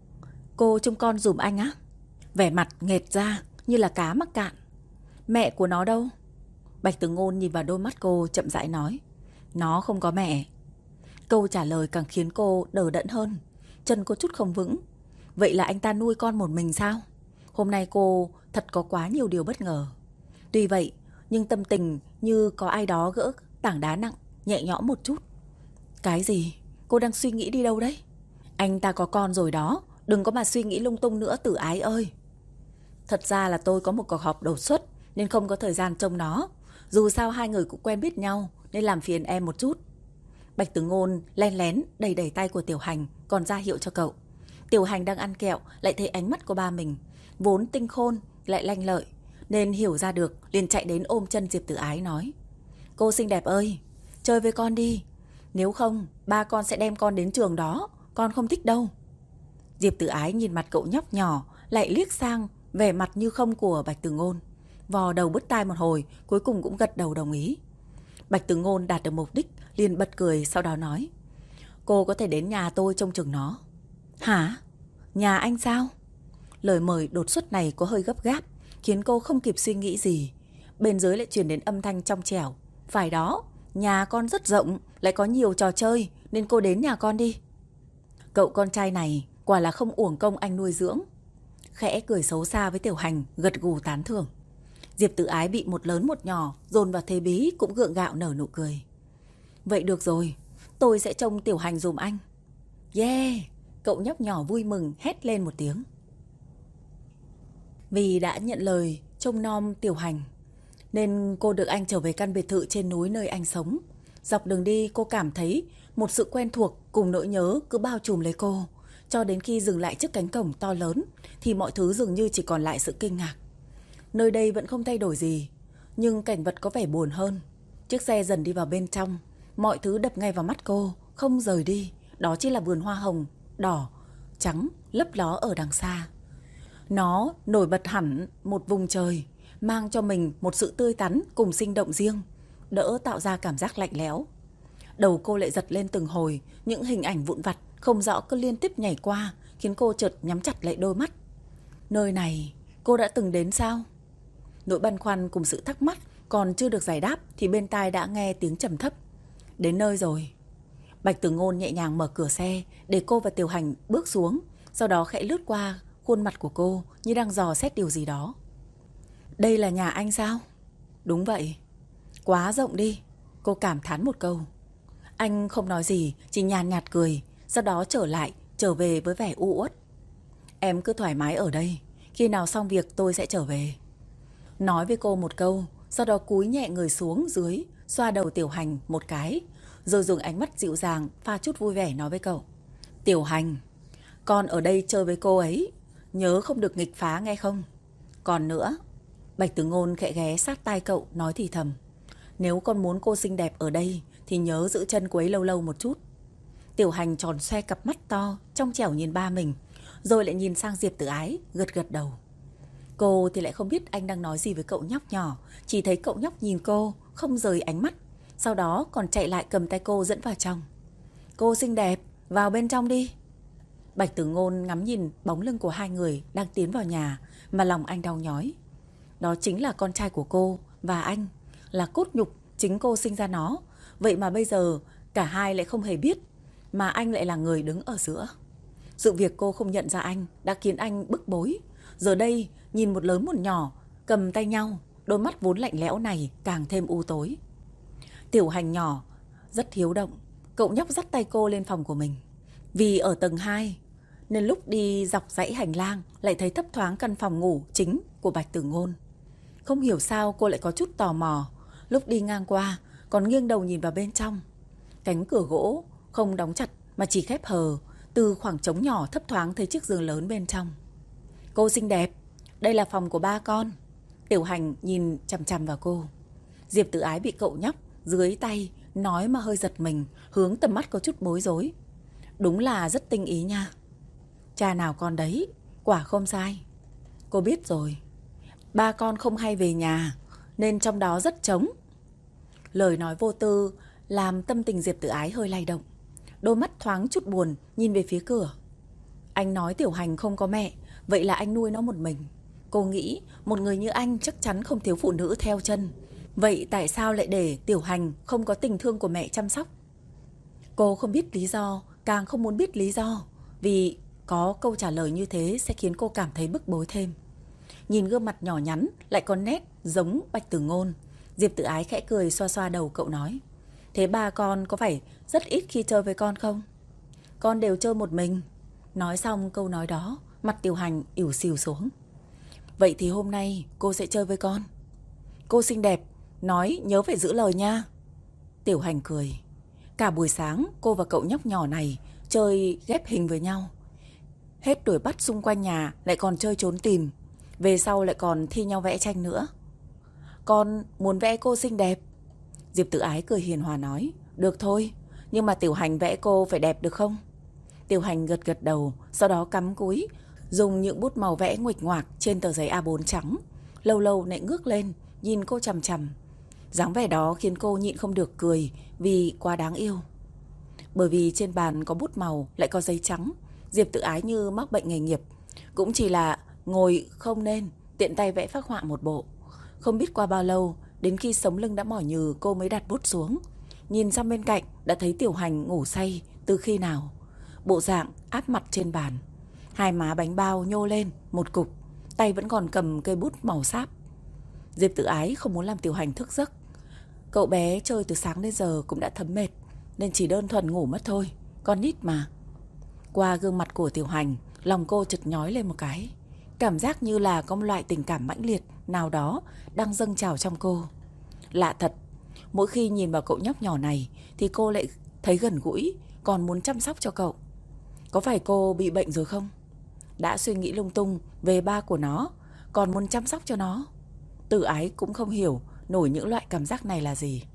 Cô trông con dùm anh á? Vẻ mặt nghệt ra như là cá mắc cạn. Mẹ của nó đâu? Bạch Tử Ngôn nhìn vào đôi mắt cô chậm rãi nói. Nó không có mẹ. Câu trả lời càng khiến cô đờ đẫn hơn. Chân có chút không vững. Vậy là anh ta nuôi con một mình sao? Hôm nay cô thật có quá nhiều điều bất ngờ. Tuy vậy, nhưng tâm tình như có ai đó gỡ tảng đá nặng, nhẹ nhõm một chút. Cái gì? Cô đang suy nghĩ đi đâu đấy? Anh ta có con rồi đó, đừng có mà suy nghĩ lung tung nữa Tử Ái ơi. Thật ra là tôi có một cuộc họp đột xuất nên không có thời gian trông nó. Dù sao hai người cũng quen biết nhau nên làm phiền em một chút. Bạch Tử Ngôn len lén đẩy đẩy tay của Tiểu Hành, còn ra hiệu cho cậu. Tiểu Hành đang ăn kẹo lại thấy ánh mắt của ba mình, vốn tinh khôn lại lanh lợi, nên hiểu ra được, liền chạy đến ôm chân Diệp Tử Ái nói. Cô xinh đẹp ơi, chơi với con đi. Nếu không, ba con sẽ đem con đến trường đó. Con không thích đâu. Diệp Tử Ái nhìn mặt cậu nhóc nhỏ, lại liếc sang vẻ mặt như không của Bạch Tử Ngôn. Vò đầu bứt tai một hồi, cuối cùng cũng gật đầu đồng ý. Bạch Tử Ngôn đạt được mục đích, liền bật cười, sau đó nói. Cô có thể đến nhà tôi trông chừng nó. Hả? Nhà anh sao? Lời mời đột xuất này có hơi gấp gáp, khiến cô không kịp suy nghĩ gì. Bên dưới lại truyền đến âm thanh trong trẻo. Phải đó, nhà con rất rộng, lại có nhiều trò chơi, nên cô đến nhà con đi. Cậu con trai này quả là không uổng công anh nuôi dưỡng. Khẽ cười xấu xa với Tiểu Hành, gật gù tán thưởng. Diệp Tử Ái bị một lớn một nhỏ dồn vào thế bí cũng gượng gạo nở nụ cười. Vậy được rồi, tôi sẽ trông Tiểu Hành giùm anh. Yeah, cậu nhóc nhỏ vui mừng hét lên một tiếng. Vì đã nhận lời trông nom Tiểu Hành, nên cô được anh trở về căn biệt thự trên núi nơi anh sống. Dọc đường đi cô cảm thấy một sự quen thuộc cùng nỗi nhớ cứ bao trùm lấy cô. Cho đến khi dừng lại trước cánh cổng to lớn thì mọi thứ dường như chỉ còn lại sự kinh ngạc. Nơi đây vẫn không thay đổi gì, nhưng cảnh vật có vẻ buồn hơn. Chiếc xe dần đi vào bên trong, mọi thứ đập ngay vào mắt cô, không rời đi. Đó chỉ là vườn hoa hồng, đỏ, trắng, lấp ló ở đằng xa. Nó nổi bật hẳn một vùng trời, mang cho mình một sự tươi tắn cùng sinh động riêng, đỡ tạo ra cảm giác lạnh lẽo. Đầu cô lại giật lên từng hồi, những hình ảnh vụn vặt không rõ cứ liên tiếp nhảy qua, khiến cô chợt nhắm chặt lại đôi mắt. Nơi này cô đã từng đến sao? Nỗi băn khoăn cùng sự thắc mắc còn chưa được giải đáp thì bên tai đã nghe tiếng trầm thấp. Đến nơi rồi. Bạch Tử Ngôn nhẹ nhàng mở cửa xe để cô và Tiểu Hành bước xuống, sau đó khẽ lướt qua khuôn mặt của cô như đang dò xét điều gì đó. Đây là nhà anh sao? Đúng vậy. Quá rộng đi, cô cảm thán một câu. Anh không nói gì, chỉ nhàn nhạt cười, sau đó trở lại, trở về với vẻ u uất. Em cứ thoải mái ở đây, khi nào xong việc tôi sẽ trở về. Nói với cô một câu, sau đó cúi nhẹ người xuống dưới, xoa đầu Tiểu Hành một cái, rồi dùng ánh mắt dịu dàng pha chút vui vẻ nói với cậu. Tiểu Hành, con ở đây chơi với cô ấy, nhớ không được nghịch phá nghe không? Còn nữa, Bạch Tử Ngôn khẽ ghé sát tai cậu nói thì thầm. Nếu con muốn cô xinh đẹp ở đây thì nhớ giữ chân cô ấy lâu lâu một chút. Tiểu Hành tròn xoe cặp mắt to, trong trẻo nhìn ba mình, rồi lại nhìn sang Diệp Tử Ái, gật gật đầu. Cô thì lại không biết anh đang nói gì với cậu nhóc nhỏ, chỉ thấy cậu nhóc nhìn cô, không rời ánh mắt, sau đó còn chạy lại cầm tay cô dẫn vào trong. Cô xinh đẹp, vào bên trong đi. Bạch Tử Ngôn ngắm nhìn bóng lưng của hai người đang tiến vào nhà, mà lòng anh đau nhói. Đó chính là con trai của cô và anh, là cốt nhục chính cô sinh ra nó. Vậy mà bây giờ cả hai lại không hề biết, mà anh lại là người đứng ở giữa. Sự việc cô không nhận ra anh đã khiến anh bức bối. Giờ đây nhìn một lớn một nhỏ cầm tay nhau, đôi mắt vốn lạnh lẽo này càng thêm u tối. Tiểu Hành nhỏ rất hiếu động, cậu nhóc dắt tay cô lên phòng của mình. Vì ở tầng hai nên lúc đi dọc dãy hành lang lại thấy thấp thoáng căn phòng ngủ chính của Bạch Tử Ngôn. Không hiểu sao cô lại có chút tò mò, lúc đi ngang qua còn nghiêng đầu nhìn vào bên trong. Cánh cửa gỗ không đóng chặt mà chỉ khép hờ, từ khoảng trống nhỏ thấp thoáng thấy chiếc giường lớn bên trong. Cô xinh đẹp, đây là phòng của ba con. Tiểu Hành nhìn chằm chằm vào cô. Diệp Tử Ái bị cậu nhóc dưới tay nói mà hơi giật mình, hướng tầm mắt có chút bối rối. Đúng là rất tinh ý nha. Cha nào con đấy, quả không sai. Cô biết rồi, ba con không hay về nhà nên trong đó rất trống. Lời nói vô tư làm tâm tình Diệp Tử Ái hơi lay động, đôi mắt thoáng chút buồn nhìn về phía cửa. Anh nói Tiểu Hành không có mẹ, vậy là anh nuôi nó một mình. Cô nghĩ một người như anh chắc chắn không thiếu phụ nữ theo chân. Vậy tại sao lại để Tiểu Hành không có tình thương của mẹ chăm sóc? Cô không biết lý do, càng không muốn biết lý do, vì có câu trả lời như thế sẽ khiến cô cảm thấy bức bối thêm. Nhìn gương mặt nhỏ nhắn lại có nét giống Bạch Tử Ngôn, Diệp Tử Ái khẽ cười xoa xoa đầu cậu nói. Thế ba con có phải rất ít khi chơi với con không? Con đều chơi một mình. Nói xong câu nói đó, mặt Tiểu Hành ỉu xìu xuống. Vậy thì hôm nay cô sẽ chơi với con. Cô xinh đẹp, nói nhớ phải giữ lời nha. Tiểu Hành cười. Cả buổi sáng cô và cậu nhóc nhỏ này chơi ghép hình với nhau. Hết đuổi bắt xung quanh nhà lại còn chơi trốn tìm. Về sau lại còn thi nhau vẽ tranh nữa. Con muốn vẽ cô xinh đẹp. Diệp Tử Ái cười hiền hòa nói. Được thôi, nhưng mà Tiểu Hành vẽ cô phải đẹp được không? Tiểu Hành gật gật đầu, sau đó cắm cúi dùng những bút màu vẽ nguệch ngoạc trên tờ giấy a bốn trắng. Lâu lâu lại ngước lên nhìn cô chằm chằm. Dáng vẻ đó khiến cô nhịn không được cười vì quá đáng yêu. Bởi vì trên bàn có bút màu lại có giấy trắng, Diệp Tử Ái như mắc bệnh nghề nghiệp. Cũng chỉ là ngồi không nên, tiện tay vẽ phác họa một bộ. Không biết qua bao lâu, đến khi sống lưng đã mỏi nhừ cô mới đặt bút xuống. nhìn sang bên cạnh đã thấy Tiểu Hành ngủ say từ khi nào. Bộ dạng áp mặt trên bàn, hai má bánh bao nhô lên một cục, tay vẫn còn cầm cây bút màu sáp. Diệp Tử Ái không muốn làm Tiểu Hành thức giấc. Cậu bé chơi từ sáng đến giờ cũng đã thấm mệt, nên chỉ đơn thuần ngủ mất thôi, con nít mà. Qua gương mặt của Tiểu Hành, lòng cô chợt nhói lên một cái. Cảm giác như là có một loại tình cảm mãnh liệt nào đó đang dâng trào trong cô. Lạ thật, mỗi khi nhìn vào cậu nhóc nhỏ này thì cô lại thấy gần gũi, còn muốn chăm sóc cho cậu. Có phải cô bị bệnh rồi không? Đã suy nghĩ lung tung về ba của nó, còn muốn chăm sóc cho nó. Tử Ái cũng không hiểu nổi những loại cảm giác này là gì.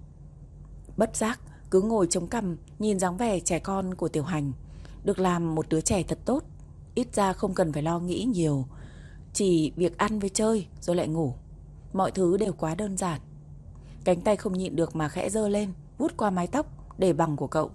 Bất giác cứ ngồi chống cằm nhìn dáng vẻ trẻ con của Tiểu Hành. Được làm một đứa trẻ thật tốt, ít ra không cần phải lo nghĩ nhiều, chỉ việc ăn với chơi rồi lại ngủ. Mọi thứ đều quá đơn giản. Cánh tay không nhịn được mà khẽ giơ lên, vuốt qua mái tóc để bằng của cậu.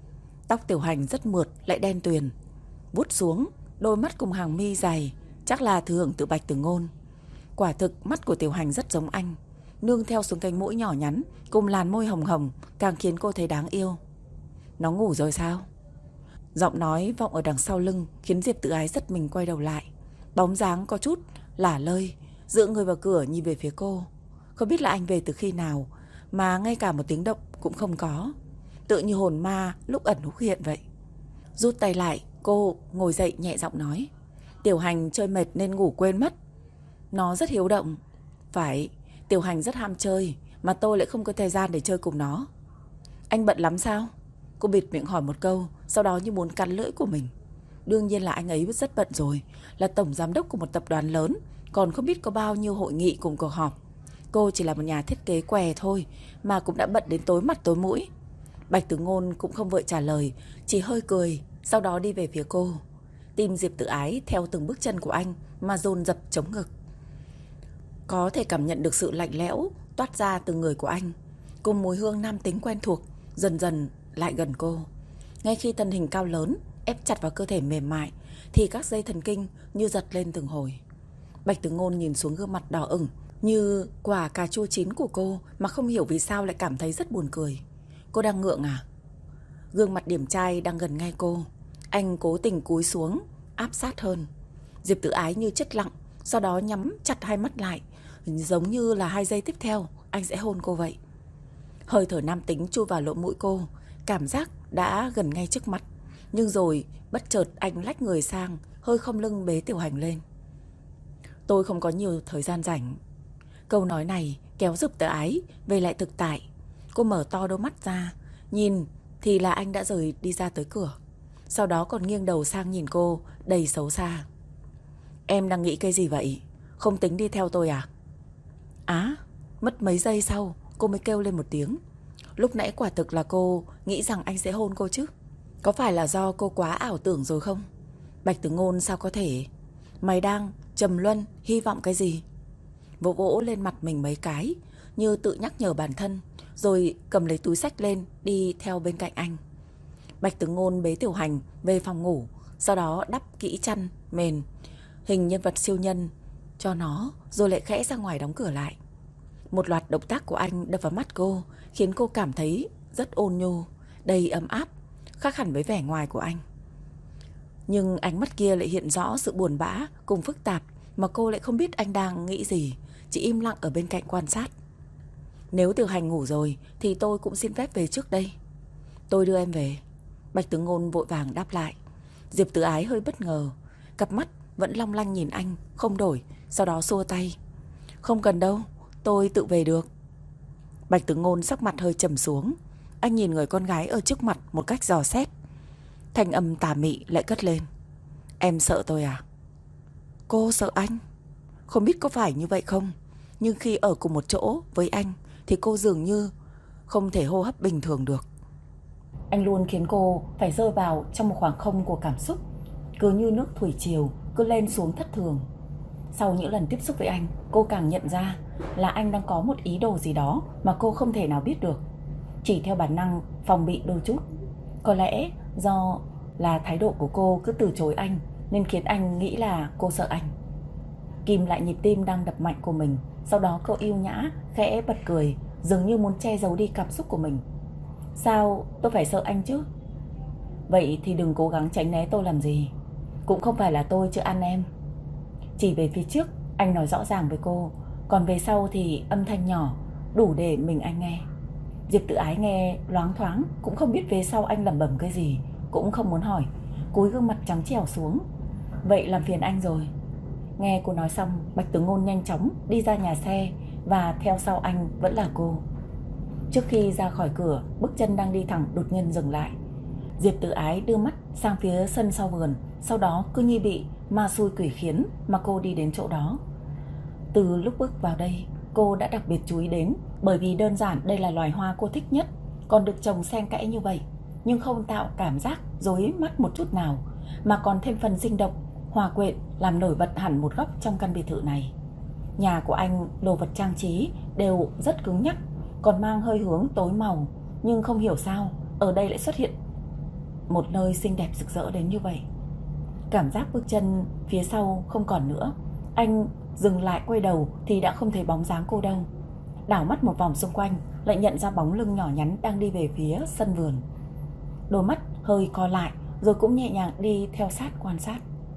Tóc Tiểu Hành rất mượt lại đen tuyền. Vuốt xuống, đôi mắt cùng hàng mi dày, chắc là thừa hưởng từ Bạch Tử Ngôn. Quả thực mắt của Tiểu Hành rất giống anh, nương theo xuống cánh mũi nhỏ nhắn cùng làn môi hồng hồng càng khiến cô thấy đáng yêu. Nó ngủ rồi sao? Giọng nói vọng ở đằng sau lưng khiến Diệp Tử Ái giật mình quay đầu lại. Bóng dáng có chút lả lơi, dựa người vào cửa nhìn về phía cô. Không biết là anh về từ khi nào mà ngay cả một tiếng động cũng không có, tựa như hồn ma lúc ẩn lúc hiện vậy. Rút tay lại, cô ngồi dậy nhẹ giọng nói: Tiểu Hành chơi mệt nên ngủ quên mất. Nó rất hiếu động. Phải, Tiểu Hành rất ham chơi, mà tôi lại không có thời gian để chơi cùng nó. Anh bận lắm sao? Cô bịt miệng hỏi một câu, sau đó như muốn cắn lưỡi của mình. Đương nhiên là anh ấy rất bận rồi, là tổng giám đốc của một tập đoàn lớn, còn không biết có bao nhiêu hội nghị cùng cuộc họp. Cô chỉ là một nhà thiết kế què thôi mà cũng đã bận đến tối mặt tối mũi. Bạch Tử Ngôn cũng không vội trả lời, chỉ hơi cười, sau đó đi về phía cô. Tim Diệp Tử Ái theo từng bước chân của anh mà dồn dập chống ngực. Có thể cảm nhận được sự lạnh lẽo toát ra từ người của anh, cùng mùi hương nam tính quen thuộc dần dần lại gần cô. Ngay khi thân hình cao lớn ép chặt vào cơ thể mềm mại thì các dây thần kinh như giật lên từng hồi. Bạch Tử Ngôn nhìn xuống gương mặt đỏ ửng như quả cà chua chín của cô mà không hiểu vì sao lại cảm thấy rất buồn cười. Cô đang ngượng à? Gương mặt điển trai đang gần ngay cô. Anh cố tình cúi xuống áp sát hơn. Diệp Tử Ái như chết lặng, sau đó nhắm chặt hai mắt lại, giống như là hai giây tiếp theo anh sẽ hôn cô vậy. Hơi thở nam tính chui vào lỗ mũi cô, cảm giác đã gần ngay trước mặt. Nhưng rồi bất chợt anh lách người sang, hơi khom lưng bế Tiểu Hành lên. Tôi không có nhiều thời gian rảnh. Câu nói này kéo Diệp Tử Ái về lại thực tại. Cô mở to đôi mắt ra, nhìn thì là anh đã rời đi ra tới cửa. Sau đó còn nghiêng đầu sang nhìn cô đầy xấu xa. Em đang nghĩ cái gì vậy? Không tính đi theo tôi à? Á, mất mấy giây sau cô mới kêu lên một tiếng. Lúc nãy quả thực là cô nghĩ rằng anh sẽ hôn cô chứ. Có phải là do cô quá ảo tưởng rồi không? Bạch Tử Ngôn sao có thể? Mày đang trầm luân hy vọng cái gì? Vỗ vỗ lên mặt mình mấy cái, như tự nhắc nhở bản thân, rồi cầm lấy túi xách lên đi theo bên cạnh anh. Bạch Tử Ngôn bế Tiểu Hành về phòng ngủ, sau đó đắp kỹ chăn mền hình nhân vật siêu nhân cho nó, rồi lại khẽ ra ngoài đóng cửa lại. Một loạt động tác của anh đập vào mắt cô, khiến cô cảm thấy rất ôn nhu, đầy ấm áp, khác hẳn với vẻ ngoài của anh. Nhưng ánh mắt kia lại hiện rõ sự buồn bã cùng phức tạp, mà cô lại không biết anh đang nghĩ gì, chỉ im lặng ở bên cạnh quan sát. Nếu Tiểu Hành ngủ rồi thì tôi cũng xin phép về trước đây. Tôi đưa em về. Bạch Tử Ngôn vội vàng đáp lại. Diệp Tử Ái hơi bất ngờ, cặp mắt vẫn long lanh nhìn anh không đổi, sau đó xua tay. Không cần đâu, tôi tự về được. Bạch Tử Ngôn sắc mặt hơi trầm xuống. Anh nhìn người con gái ở trước mặt một cách dò xét. Thanh âm tà mị lại cất lên. Em sợ tôi à? Cô sợ anh? Không biết có phải như vậy không, nhưng khi ở cùng một chỗ với anh thì cô dường như không thể hô hấp bình thường được. Anh luôn khiến cô phải rơi vào trong một khoảng không của cảm xúc, cứ như nước thủy triều cứ lên xuống thất thường. Sau những lần tiếp xúc với anh, cô càng nhận ra là anh đang có một ý đồ gì đó mà cô không thể nào biết được. Chỉ theo bản năng phòng bị đôi chút. Có lẽ do là thái độ của cô cứ từ chối anh nên khiến anh nghĩ là cô sợ anh. Kìm lại nhịp tim đang đập mạnh của mình, sau đó cô yêu nhã khẽ bật cười, dường như muốn che giấu đi cảm xúc của mình. Sao tôi phải sợ anh chứ? Vậy thì đừng cố gắng tránh né tôi làm gì. Cũng không phải là tôi chưa ăn em. Chỉ về phía trước anh nói rõ ràng với cô, còn về sau thì âm thanh nhỏ, đủ để mình anh nghe. Diệp Tử Ái nghe loáng thoáng, cũng không biết về sau anh lẩm bẩm cái gì, cũng không muốn hỏi, cúi gương mặt trắng trẻo xuống. Vậy làm phiền anh rồi. Nghe cô nói xong, Bạch Tử Ngôn nhanh chóng đi ra nhà xe, và theo sau anh vẫn là cô. Trước khi ra khỏi cửa, bước chân đang đi thẳng đột nhiên dừng lại. Diệp Tử Ái đưa mắt sang phía sân sau vườn, sau đó cứ như bị ma xui quỷ khiến mà cô đi đến chỗ đó. Từ lúc bước vào đây, cô đã đặc biệt chú ý đến, bởi vì đơn giản đây là loài hoa cô thích nhất, còn được trồng xen kẽ như vậy, nhưng không tạo cảm giác rối mắt một chút nào, mà còn thêm phần sinh động, hòa quyện, làm nổi bật hẳn một góc trong căn biệt thự này. Nhà của anh đồ vật trang trí đều rất cứng nhắc, còn mang hơi hướng tối màu, nhưng không hiểu sao ở đây lại xuất hiện một nơi xinh đẹp rực rỡ đến như vậy. Cảm giác bước chân phía sau không còn nữa. Anh dừng lại quay đầu thì đã không thấy bóng dáng cô đâu. Đảo mắt một vòng xung quanh, lại nhận ra bóng lưng nhỏ nhắn đang đi về phía sân vườn. Đôi mắt hơi co lại, rồi cũng nhẹ nhàng đi theo sát quan sát.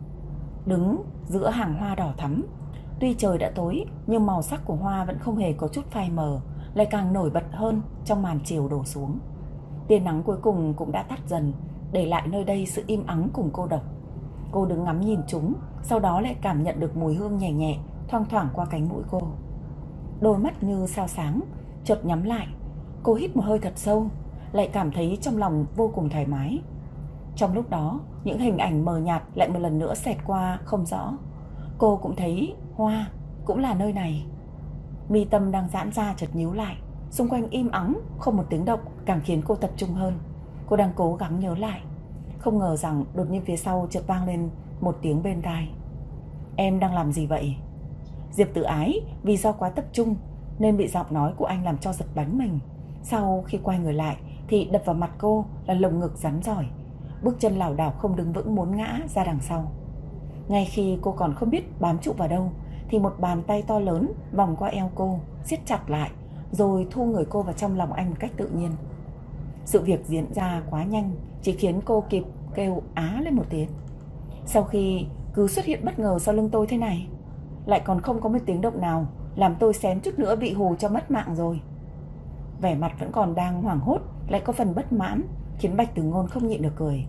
Đứng giữa hàng hoa đỏ thắm, tuy trời đã tối nhưng màu sắc của hoa vẫn không hề có chút phai mờ, lại càng nổi bật hơn trong màn chiều đổ xuống. Tia nắng cuối cùng cũng đã tắt dần, để lại nơi đây sự im ắng cùng cô độc. Cô đứng ngắm nhìn chúng, sau đó lại cảm nhận được mùi hương nhẹ nhẹ thoang thoảng qua cánh mũi cô. Đôi mắt như sao sáng chợt nhắm lại. Cô hít một hơi thật sâu, lại cảm thấy trong lòng vô cùng thoải mái. Trong lúc đó, những hình ảnh mờ nhạt lại một lần nữa xẹt qua không rõ. Cô cũng thấy hoa cũng là nơi này. Mi tâm đang giãn ra chợt nhíu lại, xung quanh im ắng không một tiếng động, càng khiến cô tập trung hơn. Cô đang cố gắng nhớ lại, không ngờ rằng đột nhiên phía sau chợt vang lên một tiếng bên tai. Em đang làm gì vậy? Diệp Tử Ái vì do quá tập trung nên bị giọng nói của anh làm cho giật bắn mình. Sau khi quay người lại thì đập vào mặt cô là lồng ngực rắn rỏi, bước chân lảo đảo không đứng vững, muốn ngã ra đằng sau. Ngay khi cô còn không biết bám trụ vào đâu thì một bàn tay to lớn vòng qua eo cô, siết chặt lại, rồi thu người cô vào trong lòng anh một cách tự nhiên. Sự việc diễn ra quá nhanh, chỉ khiến cô kịp kêu á lên một tiếng. Sau khi cứ xuất hiện bất ngờ sau lưng tôi thế này, lại còn không có một tiếng động nào, làm tôi xém chút nữa bị hù cho mất mạng rồi. Vẻ mặt vẫn còn đang hoảng hốt, lại có phần bất mãn, khiến Bạch Tử Ngôn không nhịn được cười.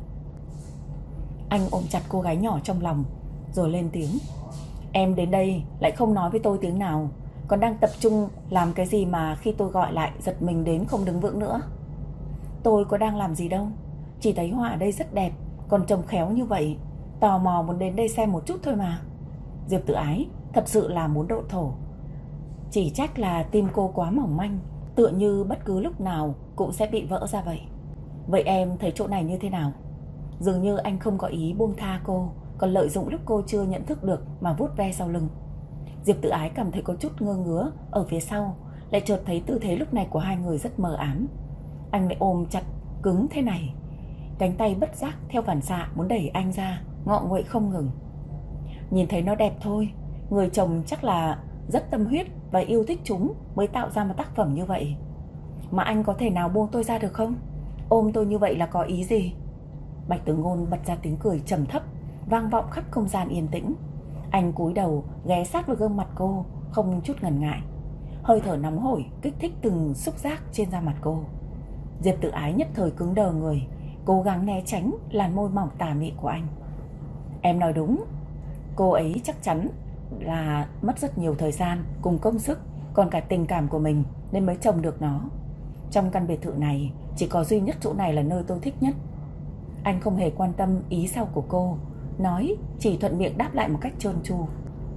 Anh ôm chặt cô gái nhỏ trong lòng, rồi lên tiếng. Em đến đây lại không nói với tôi tiếng nào, còn đang tập trung làm cái gì mà khi tôi gọi lại giật mình đến không đứng vững nữa? Tôi có đang làm gì đâu, chỉ thấy hoa ở đây rất đẹp, còn trồng khéo như vậy, tò mò muốn đến đây xem một chút thôi mà. Diệp Tử Ái thật sự là muốn độ thổ. Chỉ trách là tim cô quá mỏng manh, tựa như bất cứ lúc nào cũng sẽ bị vỡ ra vậy. Vậy em thấy chỗ này như thế nào? Dường như anh không có ý buông tha cô, còn lợi dụng lúc cô chưa nhận thức được mà vuốt ve sau lưng. Diệp Tử Ái cảm thấy có chút ngơ ngứa ở phía sau, lại chợt thấy tư thế lúc này của hai người rất mờ ám. Anh lại ôm chặt cứng thế này, cánh tay bất giác theo phản xạ muốn đẩy anh ra, ngọ nguậy không ngừng. Nhìn thấy nó đẹp thôi, người chồng chắc là rất tâm huyết và yêu thích chúng mới tạo ra một tác phẩm như vậy. Mà anh có thể nào buông tôi ra được không? Ôm tôi như vậy là có ý gì? Bạch Tử Ngôn bật ra tiếng cười trầm thấp, vang vọng khắp không gian yên tĩnh. Anh cúi đầu ghé sát vào gương mặt cô, không chút ngần ngại. Hơi thở nóng hổi kích thích từng xúc giác trên da mặt cô. Diệp Tử Ái nhất thời cứng đờ người, cố gắng né tránh làn môi mỏng tà mị của anh. Em nói đúng, cô ấy chắc chắn là mất rất nhiều thời gian cùng công sức, còn cả tình cảm của mình nên mới trồng được nó. Trong căn biệt thự này chỉ có duy nhất chỗ này là nơi tôi thích nhất. Anh không hề quan tâm ý sau của cô, nói chỉ thuận miệng đáp lại một cách trơn tru.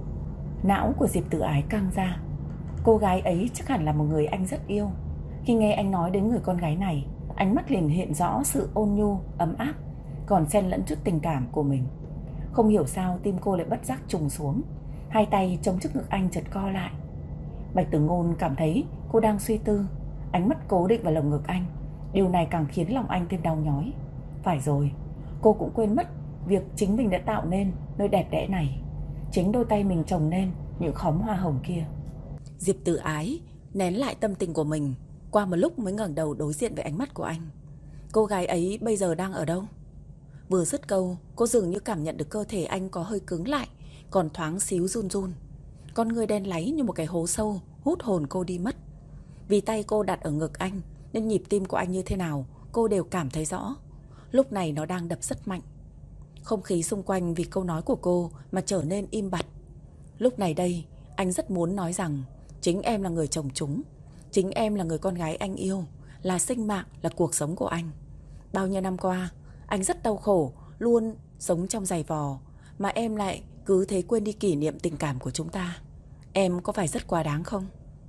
Não của Diệp Tử Ái căng ra. Cô gái ấy chắc hẳn là một người anh rất yêu. Khi nghe anh nói đến người con gái này, ánh mắt liền hiện rõ sự ôn nhu, ấm áp, còn xen lẫn chút tình cảm của mình. Không hiểu sao tim cô lại bất giác trùng xuống, hai tay chống trước ngực anh chợt co lại. Bạch Tử Ngôn cảm thấy cô đang suy tư, ánh mắt cố định vào lồng ngực anh. Điều này càng khiến lòng anh thêm đau nhói. Phải rồi, cô cũng quên mất việc chính mình đã tạo nên nơi đẹp đẽ này, chính đôi tay mình trồng nên những khóm hoa hồng kia. Diệp Tử Ái nén lại tâm tình của mình, Qua một lúc mới ngẩng đầu đối diện với ánh mắt của anh. Cô gái ấy bây giờ đang ở đâu? Vừa dứt câu, cô dường như cảm nhận được cơ thể anh có hơi cứng lại, còn thoáng xíu run run. Con người đen láy như một cái hố sâu hút hồn cô đi mất. Vì tay cô đặt ở ngực anh nên nhịp tim của anh như thế nào cô đều cảm thấy rõ. Lúc này nó đang đập rất mạnh. Không khí xung quanh vì câu nói của cô mà trở nên im bặt. Lúc này đây, anh rất muốn nói rằng chính em là người chồng chúng, chính em là người con gái anh yêu, là sinh mạng, là cuộc sống của anh. Bao nhiêu năm qua, anh rất đau khổ, luôn sống trong giày vò, mà em lại cứ thế quên đi kỷ niệm tình cảm của chúng ta. Em có phải rất quá đáng không?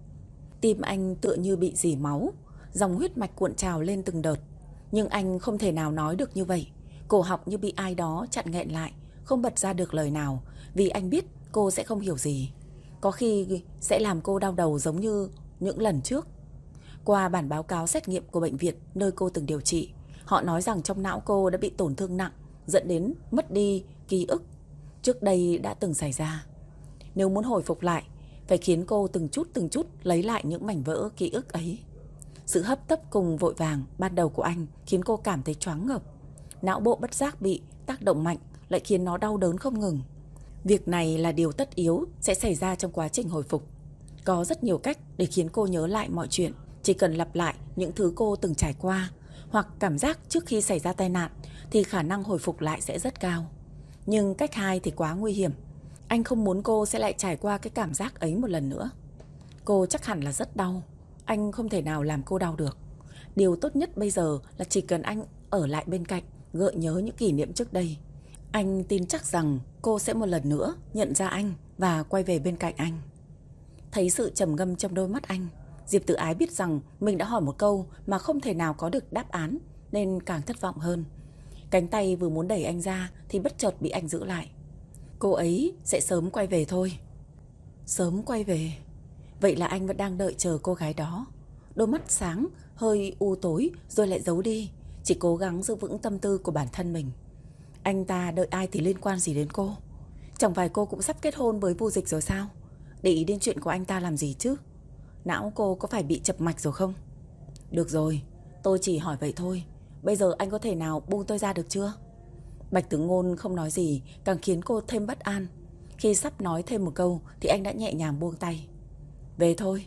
Tim anh tựa như bị rỉ máu, dòng huyết mạch cuộn trào lên từng đợt. Nhưng anh không thể nào nói được như vậy. Cổ họng như bị ai đó chặn nghẹn lại, không bật ra được lời nào, vì anh biết cô sẽ không hiểu gì. Có khi sẽ làm cô đau đầu giống như những lần trước. Qua bản báo cáo xét nghiệm của bệnh viện nơi cô từng điều trị, họ nói rằng trong não cô đã bị tổn thương nặng, dẫn đến mất đi ký ức trước đây đã từng xảy ra. Nếu muốn hồi phục lại, phải khiến cô từng chút từng chút lấy lại những mảnh vỡ ký ức ấy. Sự hấp tấp cùng vội vàng ban đầu của anh khiến cô cảm thấy choáng ngợp. Não bộ bất giác bị tác động mạnh lại khiến nó đau đớn không ngừng. Việc này là điều tất yếu sẽ xảy ra trong quá trình hồi phục. Có rất nhiều cách để khiến cô nhớ lại mọi chuyện, chỉ cần lặp lại những thứ cô từng trải qua hoặc cảm giác trước khi xảy ra tai nạn thì khả năng hồi phục lại sẽ rất cao. Nhưng cách hai thì quá nguy hiểm. Anh không muốn cô sẽ lại trải qua cái cảm giác ấy một lần nữa. Cô chắc hẳn là rất đau. Anh không thể nào làm cô đau được. Điều tốt nhất bây giờ là chỉ cần anh ở lại bên cạnh, gợi nhớ những kỷ niệm trước đây. Anh tin chắc rằng cô sẽ một lần nữa nhận ra anh và quay về bên cạnh anh. Thấy sự trầm ngâm trong đôi mắt anh, Diệp Tử Ái biết rằng mình đã hỏi một câu mà không thể nào có được đáp án, nên càng thất vọng hơn. Cánh tay vừa muốn đẩy anh ra thì bất chợt bị anh giữ lại. Cô ấy sẽ sớm quay về thôi. Sớm quay về? Vậy là anh vẫn đang đợi chờ cô gái đó. Đôi mắt sáng, hơi u tối rồi lại giấu đi, chỉ cố gắng giữ vững tâm tư của bản thân mình. Anh ta đợi ai thì liên quan gì đến cô? Chẳng phải cô cũng sắp kết hôn với Vu Dịch rồi sao? Để ý đến chuyện của anh ta làm gì chứ? Não cô có phải bị chập mạch rồi không? Được rồi, tôi chỉ hỏi vậy thôi. Bây giờ anh có thể nào buông tôi ra được chưa? Bạch Tử Ngôn không nói gì, càng khiến cô thêm bất an. Khi sắp nói thêm một câu thì anh đã nhẹ nhàng buông tay. Về thôi.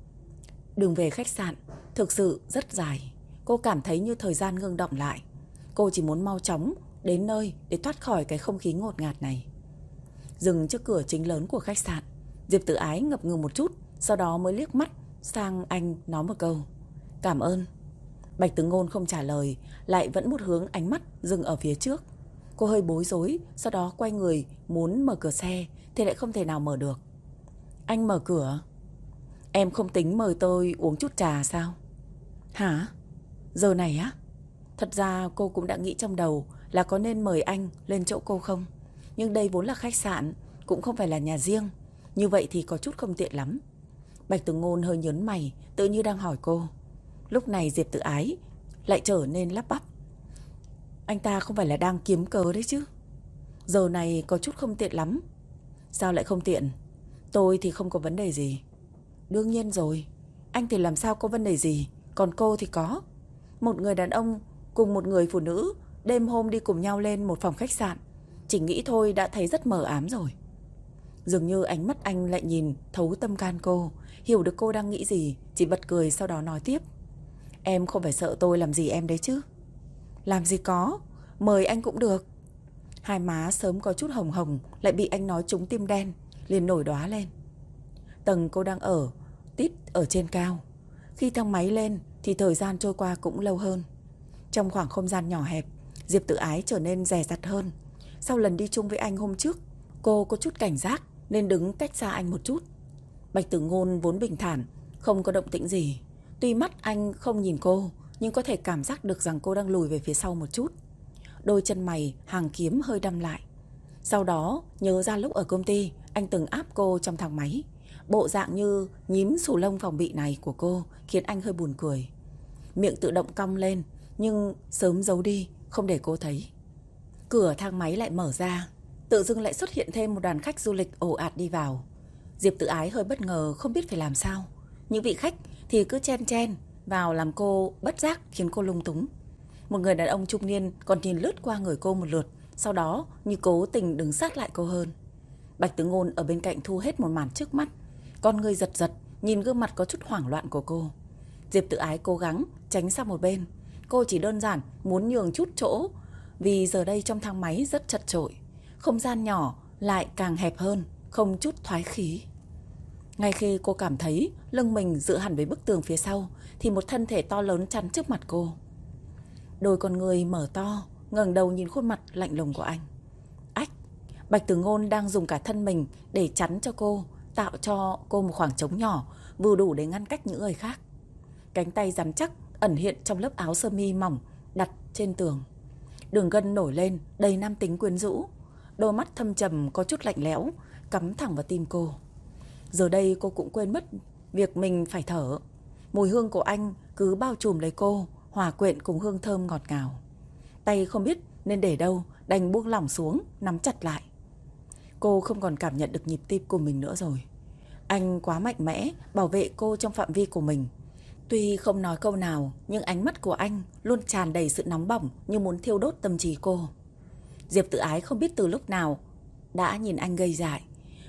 Đường về khách sạn thực sự rất dài. Cô cảm thấy như thời gian ngưng động lại. Cô chỉ muốn mau chóng đến nơi để thoát khỏi cái không khí ngột ngạt này. Dừng trước cửa chính lớn của khách sạn, Diệp Tử Ái ngập ngừng một chút, sau đó mới liếc mắt sang anh nói một câu. Cảm ơn. Bạch Tử Ngôn không trả lời, lại vẫn một hướng ánh mắt dừng ở phía trước. Cô hơi bối rối, sau đó quay người muốn mở cửa xe thì lại không thể nào mở được. Anh mở cửa. Em không tính mời tôi uống chút trà sao? Hả? Giờ này á? Thật ra cô cũng đã nghĩ trong đầu là có nên mời anh lên chỗ cô không. Nhưng đây vốn là khách sạn, cũng không phải là nhà riêng. Như vậy thì có chút không tiện lắm. Bạch Tử Ngôn hơi nhớn mày, tự như đang hỏi cô. Lúc này Diệp Tử Ái lại trở nên lắp bắp. Anh ta không phải là đang kiếm cớ đấy chứ? Giờ này có chút không tiện lắm. Sao lại không tiện? Tôi thì không có vấn đề gì. Đương nhiên rồi. Anh thì làm sao có vấn đề gì? Còn cô thì có. Một người đàn ông cùng một người phụ nữ đêm hôm đi cùng nhau lên một phòng khách sạn, chỉ nghĩ thôi đã thấy rất mờ ám rồi. Dường như ánh mắt anh lại nhìn thấu tâm can cô, hiểu được cô đang nghĩ gì, chỉ bật cười sau đó nói tiếp. Em không phải sợ tôi làm gì em đấy chứ? Làm gì có, mời anh cũng được. Hai má sớm có chút hồng hồng lại bị anh nói trúng tim đen, liền nổi đóa lên. Tầng cô đang ở tít ở trên cao. Khi thang máy lên thì thời gian trôi qua cũng lâu hơn. Trong khoảng không gian nhỏ hẹp, Diệp Tử Ái trở nên dè dặt hơn. Sau lần đi chung với anh hôm trước, cô có chút cảnh giác nên đứng cách xa anh một chút. Bạch Tử Ngôn vốn bình thản, không có động tĩnh gì. Tuy mắt anh không nhìn cô, nhưng có thể cảm giác được rằng cô đang lùi về phía sau một chút. Đôi chân mày hàng kiếm hơi đăm lại. Sau đó nhớ ra lúc ở công ty anh từng áp cô trong thang máy. Bộ dạng như nhím xù lông phòng bị này của cô khiến anh hơi buồn cười. Miệng tự động cong lên, nhưng sớm giấu đi, không để cô thấy. Cửa thang máy lại mở ra, tự dưng lại xuất hiện thêm một đoàn khách du lịch ồ ạt đi vào. Diệp Tử Ái hơi bất ngờ, không biết phải làm sao. Những vị khách thì cứ chen chen, vào làm cô bất giác khiến cô lung túng. Một người đàn ông trung niên còn nhìn lướt qua người cô một lượt, sau đó như cố tình đứng sát lại cô hơn. Bạch Tử Ngôn ở bên cạnh thu hết một màn trước mắt, con người giật giật nhìn gương mặt có chút hoảng loạn của cô. Diệp Tử Ái cố gắng tránh sang một bên. Cô chỉ đơn giản muốn nhường chút chỗ, vì giờ đây trong thang máy rất chật chội, không gian nhỏ lại càng hẹp hơn, không chút thoái khí. Ngay khi cô cảm thấy lưng mình dựa hẳn với bức tường phía sau, thì một thân thể to lớn chắn trước mặt cô. Đôi con người mở to, ngẩng đầu nhìn khuôn mặt lạnh lùng của anh. Ách, Bạch Tử Ngôn đang dùng cả thân mình để chắn cho cô, tạo cho cô một khoảng trống nhỏ, vừa đủ để ngăn cách những người khác. Cánh tay rắn chắc ẩn hiện trong lớp áo sơ mi mỏng đặt trên tường. Đường gân nổi lên đầy nam tính quyến rũ. Đôi mắt thâm trầm có chút lạnh lẽo cắm thẳng vào tim cô. Giờ đây cô cũng quên mất việc mình phải thở. Mùi hương của anh cứ bao trùm lấy cô, hòa quyện cùng hương thơm ngọt ngào. Tay không biết nên để đâu, đành buông lỏng xuống, nắm chặt lại. Cô không còn cảm nhận được nhịp tim của mình nữa rồi. Anh quá mạnh mẽ, bảo vệ cô trong phạm vi của mình. Tuy không nói câu nào, nhưng ánh mắt của anh luôn tràn đầy sự nóng bỏng, như muốn thiêu đốt tâm trí cô. Diệp Tử Ái không biết từ lúc nào đã nhìn anh ngây dại.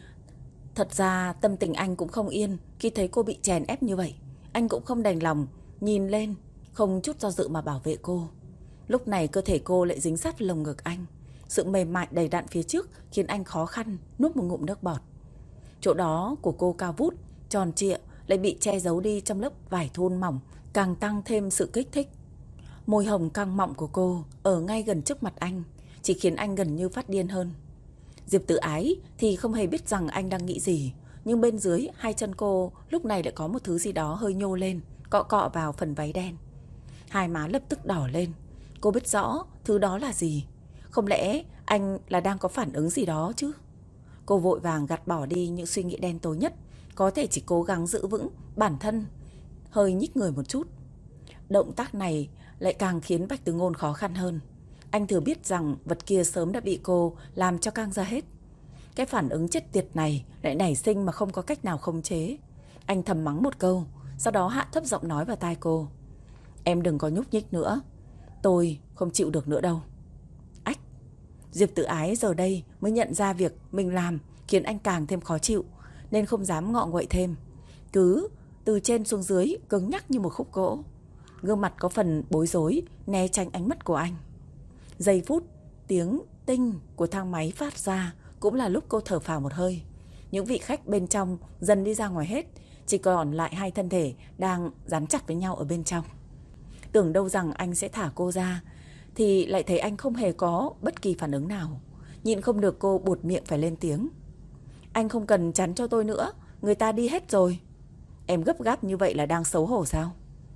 Thật ra tâm tình anh cũng không yên khi thấy cô bị chèn ép như vậy. Anh cũng không đành lòng nhìn lên, không chút do dự mà bảo vệ cô. Lúc này cơ thể cô lại dính sát lồng ngực anh. Sự mềm mại đầy đặn phía trước khiến anh khó khăn nuốt một ngụm nước bọt. Chỗ đó của cô cao vút, tròn trịa, lại bị che giấu đi trong lớp vải thun mỏng, càng tăng thêm sự kích thích. Môi hồng căng mọng của cô ở ngay gần trước mặt anh, chỉ khiến anh gần như phát điên hơn. Diệp Tử Ái thì không hề biết rằng anh đang nghĩ gì, nhưng bên dưới hai chân cô lúc này lại có một thứ gì đó hơi nhô lên, cọ cọ vào phần váy đen. Hai má lập tức đỏ lên. Cô biết rõ thứ đó là gì. Không lẽ anh là đang có phản ứng gì đó chứ? Cô vội vàng gạt bỏ đi những suy nghĩ đen tối nhất, có thể chỉ cố gắng giữ vững bản thân, hơi nhích người một chút. Động tác này lại càng khiến Bạch Tử Ngôn khó khăn hơn. Anh thừa biết rằng vật kia sớm đã bị cô làm cho căng ra hết. Cái phản ứng chết tiệt này lại nảy sinh mà không có cách nào khống chế. Anh thầm mắng một câu, sau đó hạ thấp giọng nói vào tai cô. Em đừng có nhúc nhích nữa, tôi không chịu được nữa đâu. Ách, Diệp Tử Ái giờ đây mới nhận ra việc mình làm khiến anh càng thêm khó chịu, nên không dám ngọ nguậy thêm. Cứ từ trên xuống dưới cứng nhắc như một khúc gỗ. Gương mặt có phần bối rối, né tránh ánh mắt của anh. Giây phút tiếng tinh của thang máy phát ra cũng là lúc cô thở phào một hơi. Những vị khách bên trong dần đi ra ngoài hết, chỉ còn lại hai thân thể đang dán chặt với nhau ở bên trong. Tưởng đâu rằng anh sẽ thả cô ra, thì lại thấy anh không hề có bất kỳ phản ứng nào. Nhịn không được cô buột miệng phải lên tiếng. Anh không cần chắn cho tôi nữa, người ta đi hết rồi. Em gấp gáp như vậy là đang xấu hổ sao?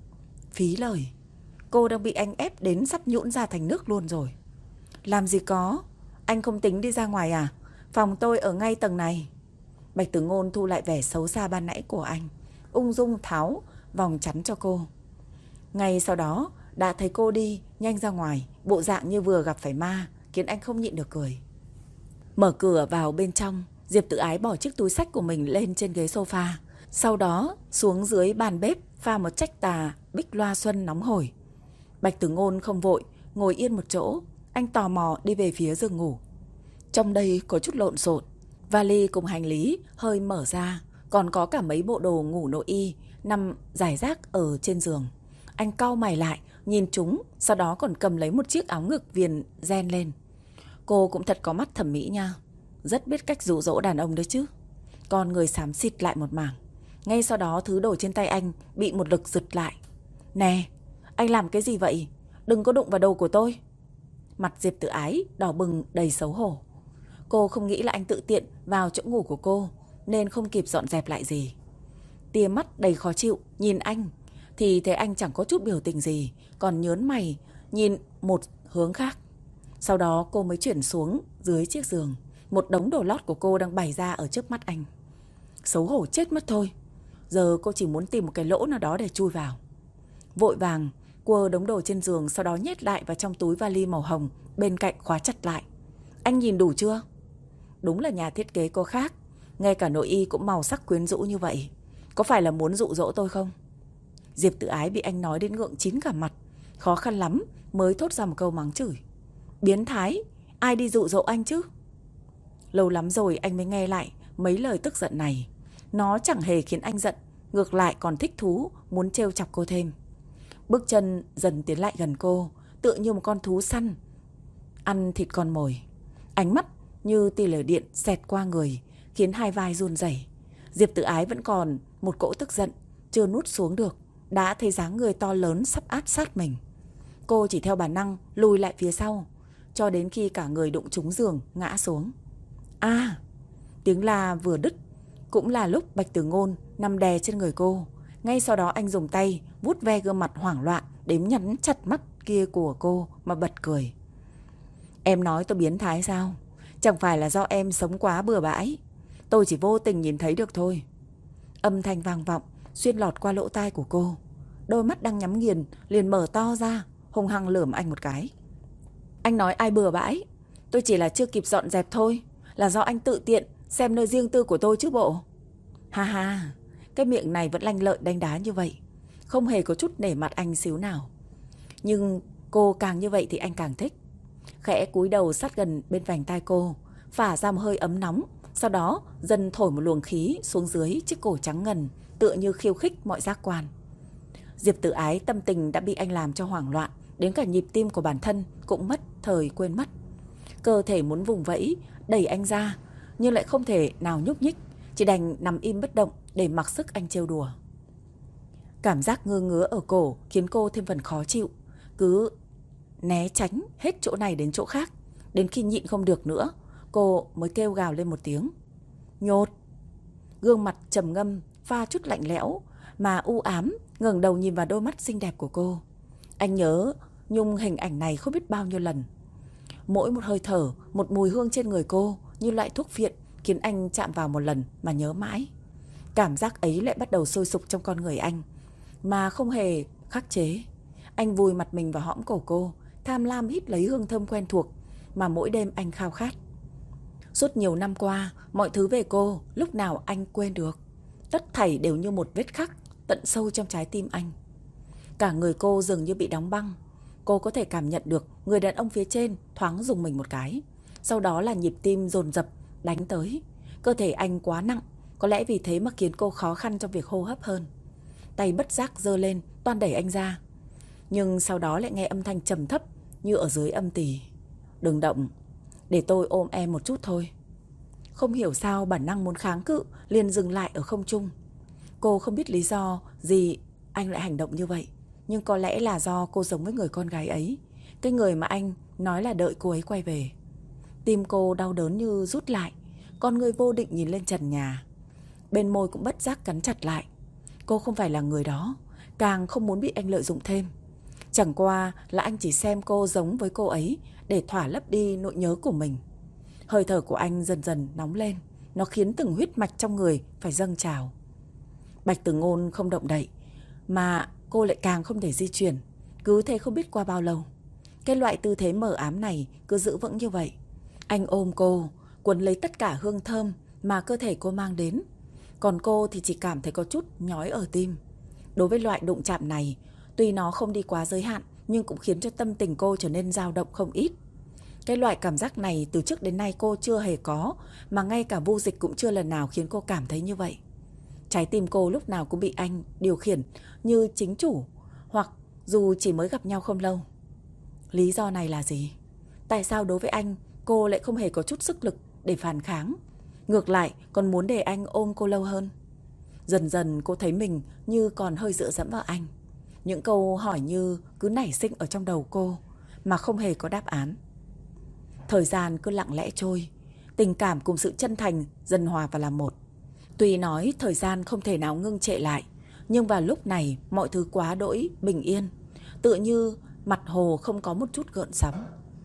Phí lời, cô đang bị anh ép đến sắp nhũn ra thành nước luôn rồi. Làm gì có, anh không tính đi ra ngoài à? Phòng tôi ở ngay tầng này. Bạch Tử Ngôn thu lại vẻ xấu xa ban nãy của anh, ung dung tháo vòng chắn cho cô. Ngay sau đó đã thấy cô đi nhanh ra ngoài, bộ dạng như vừa gặp phải ma, khiến anh không nhịn được cười. Mở cửa vào bên trong, Diệp Tử Ái bỏ chiếc túi xách của mình lên trên ghế sofa, sau đó xuống dưới bàn bếp pha một trách tà bích loa xuân nóng hổi. Bạch Tử Ngôn không vội, ngồi yên một chỗ. Anh tò mò đi về phía giường ngủ. Trong đây có chút lộn xộn, vali cùng hành lý hơi mở ra, còn có cả mấy bộ đồ ngủ nội y nằm rải rác ở trên giường. Anh cau mày lại, nhìn chúng, sau đó còn cầm lấy một chiếc áo ngực viền ren lên. Cô cũng thật có mắt thẩm mỹ nha, rất biết cách dụ dỗ đàn ông đấy chứ. Con người xám xịt lại một mảng. Ngay sau đó thứ đồ trên tay anh bị một lực giật lại. Nè, anh làm cái gì vậy? Đừng có đụng vào đồ của tôi. Mặt Diệp Tử Ái đỏ bừng đầy xấu hổ. Cô không nghĩ là anh tự tiện vào chỗ ngủ của cô, nên không kịp dọn dẹp lại gì. Tia mắt đầy khó chịu nhìn anh, thì thấy anh chẳng có chút biểu tình gì, còn nhớn mày nhìn một hướng khác. Sau đó cô mới chuyển xuống dưới chiếc giường. Một đống đồ lót của cô đang bày ra ở trước mắt anh. Xấu hổ chết mất thôi. Giờ cô chỉ muốn tìm một cái lỗ nào đó để chui vào. Vội vàng quơ đống đồ trên giường, sau đó nhét lại vào trong túi vali màu hồng bên cạnh khóa chặt lại. Anh nhìn đủ chưa? Đúng là nhà thiết kế có khác, ngay cả nội y cũng màu sắc quyến rũ như vậy. Có phải là muốn dụ dỗ tôi không? Diệp Tự Ái bị anh nói đến ngượng chín cả mặt, khó khăn lắm mới thốt ra một câu mắng chửi. Biến thái, ai đi dụ dỗ anh chứ? Lâu lắm rồi anh mới nghe lại mấy lời tức giận này. Nó chẳng hề khiến anh giận, ngược lại còn thích thú, muốn trêu chọc cô thêm. Bước chân dần tiến lại gần cô, tựa như một con thú săn ăn thịt con mồi. Ánh mắt như tia lửa điện xẹt qua người, khiến hai vai run rẩy. Diệp Tự Ái vẫn còn một cỗ tức giận chưa nuốt xuống được, đã thấy dáng người to lớn sắp áp sát mình. Cô chỉ theo bản năng lùi lại phía sau, cho đến khi cả người đụng trúng giường ngã xuống. À! Tiếng la vừa đứt cũng là lúc Bạch Tử Ngôn nằm đè trên người cô. Ngay sau đó anh dùng tay vuốt ve gương mặt hoảng loạn đến nhắm chặt mắt kia của cô mà bật cười. Em nói tôi biến thái sao? Chẳng phải là do em sống quá bừa bãi, tôi chỉ vô tình nhìn thấy được thôi. Âm thanh vang vọng xuyên lọt qua lỗ tai của cô. Đôi mắt đang nhắm nghiền liền mở to ra, hung hăng lườm anh một cái. Anh nói ai bừa bãi? Tôi chỉ là chưa kịp dọn dẹp thôi, là do anh tự tiện xem nơi riêng tư của tôi chứ bộ. Ha ha, cái miệng này vẫn lanh lợi đánh đá như vậy, không hề có chút nể mặt anh xíu nào. Nhưng cô càng như vậy thì anh càng thích. Khẽ cúi đầu sát gần bên vành tai cô, phả ra một hơi ấm nóng, sau đó dần thổi một luồng khí xuống dưới chiếc cổ trắng ngần, tựa như khiêu khích mọi giác quan. Diệp Tự Ái tâm tình đã bị anh làm cho hoảng loạn, đến cả nhịp tim của bản thân cũng mất thời quên mất. Cơ thể muốn vùng vẫy đẩy anh ra, nhưng lại không thể nào nhúc nhích, chỉ đành nằm im bất động để mặc sức anh trêu đùa. Cảm giác ngơ ngứa ở cổ khiến cô thêm phần khó chịu, cứ né tránh hết chỗ này đến chỗ khác, đến khi nhịn không được nữa, cô mới kêu gào lên một tiếng. Nhột! Gương mặt trầm ngâm pha chút lạnh lẽo mà u ám, ngẩng đầu nhìn vào đôi mắt xinh đẹp của cô. Anh nhớ nhung hình ảnh này không biết bao nhiêu lần. Mỗi một hơi thở, một mùi hương trên người cô như loại thuốc phiện, khiến anh chạm vào một lần mà nhớ mãi. Cảm giác ấy lại bắt đầu sôi sục trong con người anh, mà không hề khắc chế. Anh vùi mặt mình vào hõm cổ cô, tham lam hít lấy hương thơm quen thuộc mà mỗi đêm anh khao khát. Suốt nhiều năm qua, mọi thứ về cô lúc nào anh quên được. Tất thảy đều như một vết khắc tận sâu trong trái tim anh. Cả người cô dường như bị đóng băng. Cô có thể cảm nhận được người đàn ông phía trên thoáng dùng mình một cái, sau đó là nhịp tim dồn dập đánh tới. Cơ thể anh quá nặng, có lẽ vì thế mà khiến cô khó khăn trong việc hô hấp hơn. Tay bất giác giơ lên toan đẩy anh ra, nhưng sau đó lại nghe âm thanh trầm thấp như ở dưới âm tỳ. Đừng động, để tôi ôm em một chút thôi. Không hiểu sao bản năng muốn kháng cự liền dừng lại ở không trung. Cô không biết lý do gì anh lại hành động như vậy, nhưng có lẽ là do cô giống với người con gái ấy, cái người mà anh nói là đợi cô ấy quay về. Tim cô đau đớn như rút lại, con người vô định nhìn lên trần nhà. Bên môi cũng bất giác cắn chặt lại. Cô không phải là người đó, càng không muốn bị anh lợi dụng thêm. Chẳng qua là anh chỉ xem cô giống với cô ấy để thỏa lấp đi nỗi nhớ của mình. Hơi thở của anh dần dần nóng lên, nó khiến từng huyết mạch trong người phải dâng trào. Bạch Tử Ngôn không động đậy, mà cô lại càng không thể di chuyển. Cứ thế không biết qua bao lâu, cái loại tư thế mờ ám này cứ giữ vững như vậy. Anh ôm cô, cuốn lấy tất cả hương thơm mà cơ thể cô mang đến. Còn cô thì chỉ cảm thấy có chút nhói ở tim. Đối với loại đụng chạm này, tuy nó không đi quá giới hạn, nhưng cũng khiến cho tâm tình cô trở nên dao động không ít. Cái loại cảm giác này từ trước đến nay cô chưa hề có, mà ngay cả Vu Dịch cũng chưa lần nào khiến cô cảm thấy như vậy. Trái tim cô lúc nào cũng bị anh điều khiển như chính chủ, hoặc dù chỉ mới gặp nhau không lâu. Lý do này là gì? Tại sao đối với anh cô lại không hề có chút sức lực để phản kháng, ngược lại còn muốn để anh ôm cô lâu hơn? Dần dần cô thấy mình như còn hơi dựa dẫm vào anh. Những câu hỏi như cứ nảy sinh ở trong đầu cô mà không hề có đáp án. Thời gian cứ lặng lẽ trôi, tình cảm cùng sự chân thành dần hòa vào làm một. Tuy nói thời gian không thể nào ngưng trệ lại, nhưng vào lúc này mọi thứ quá đỗi bình yên, tựa như mặt hồ không có một chút gợn sóng.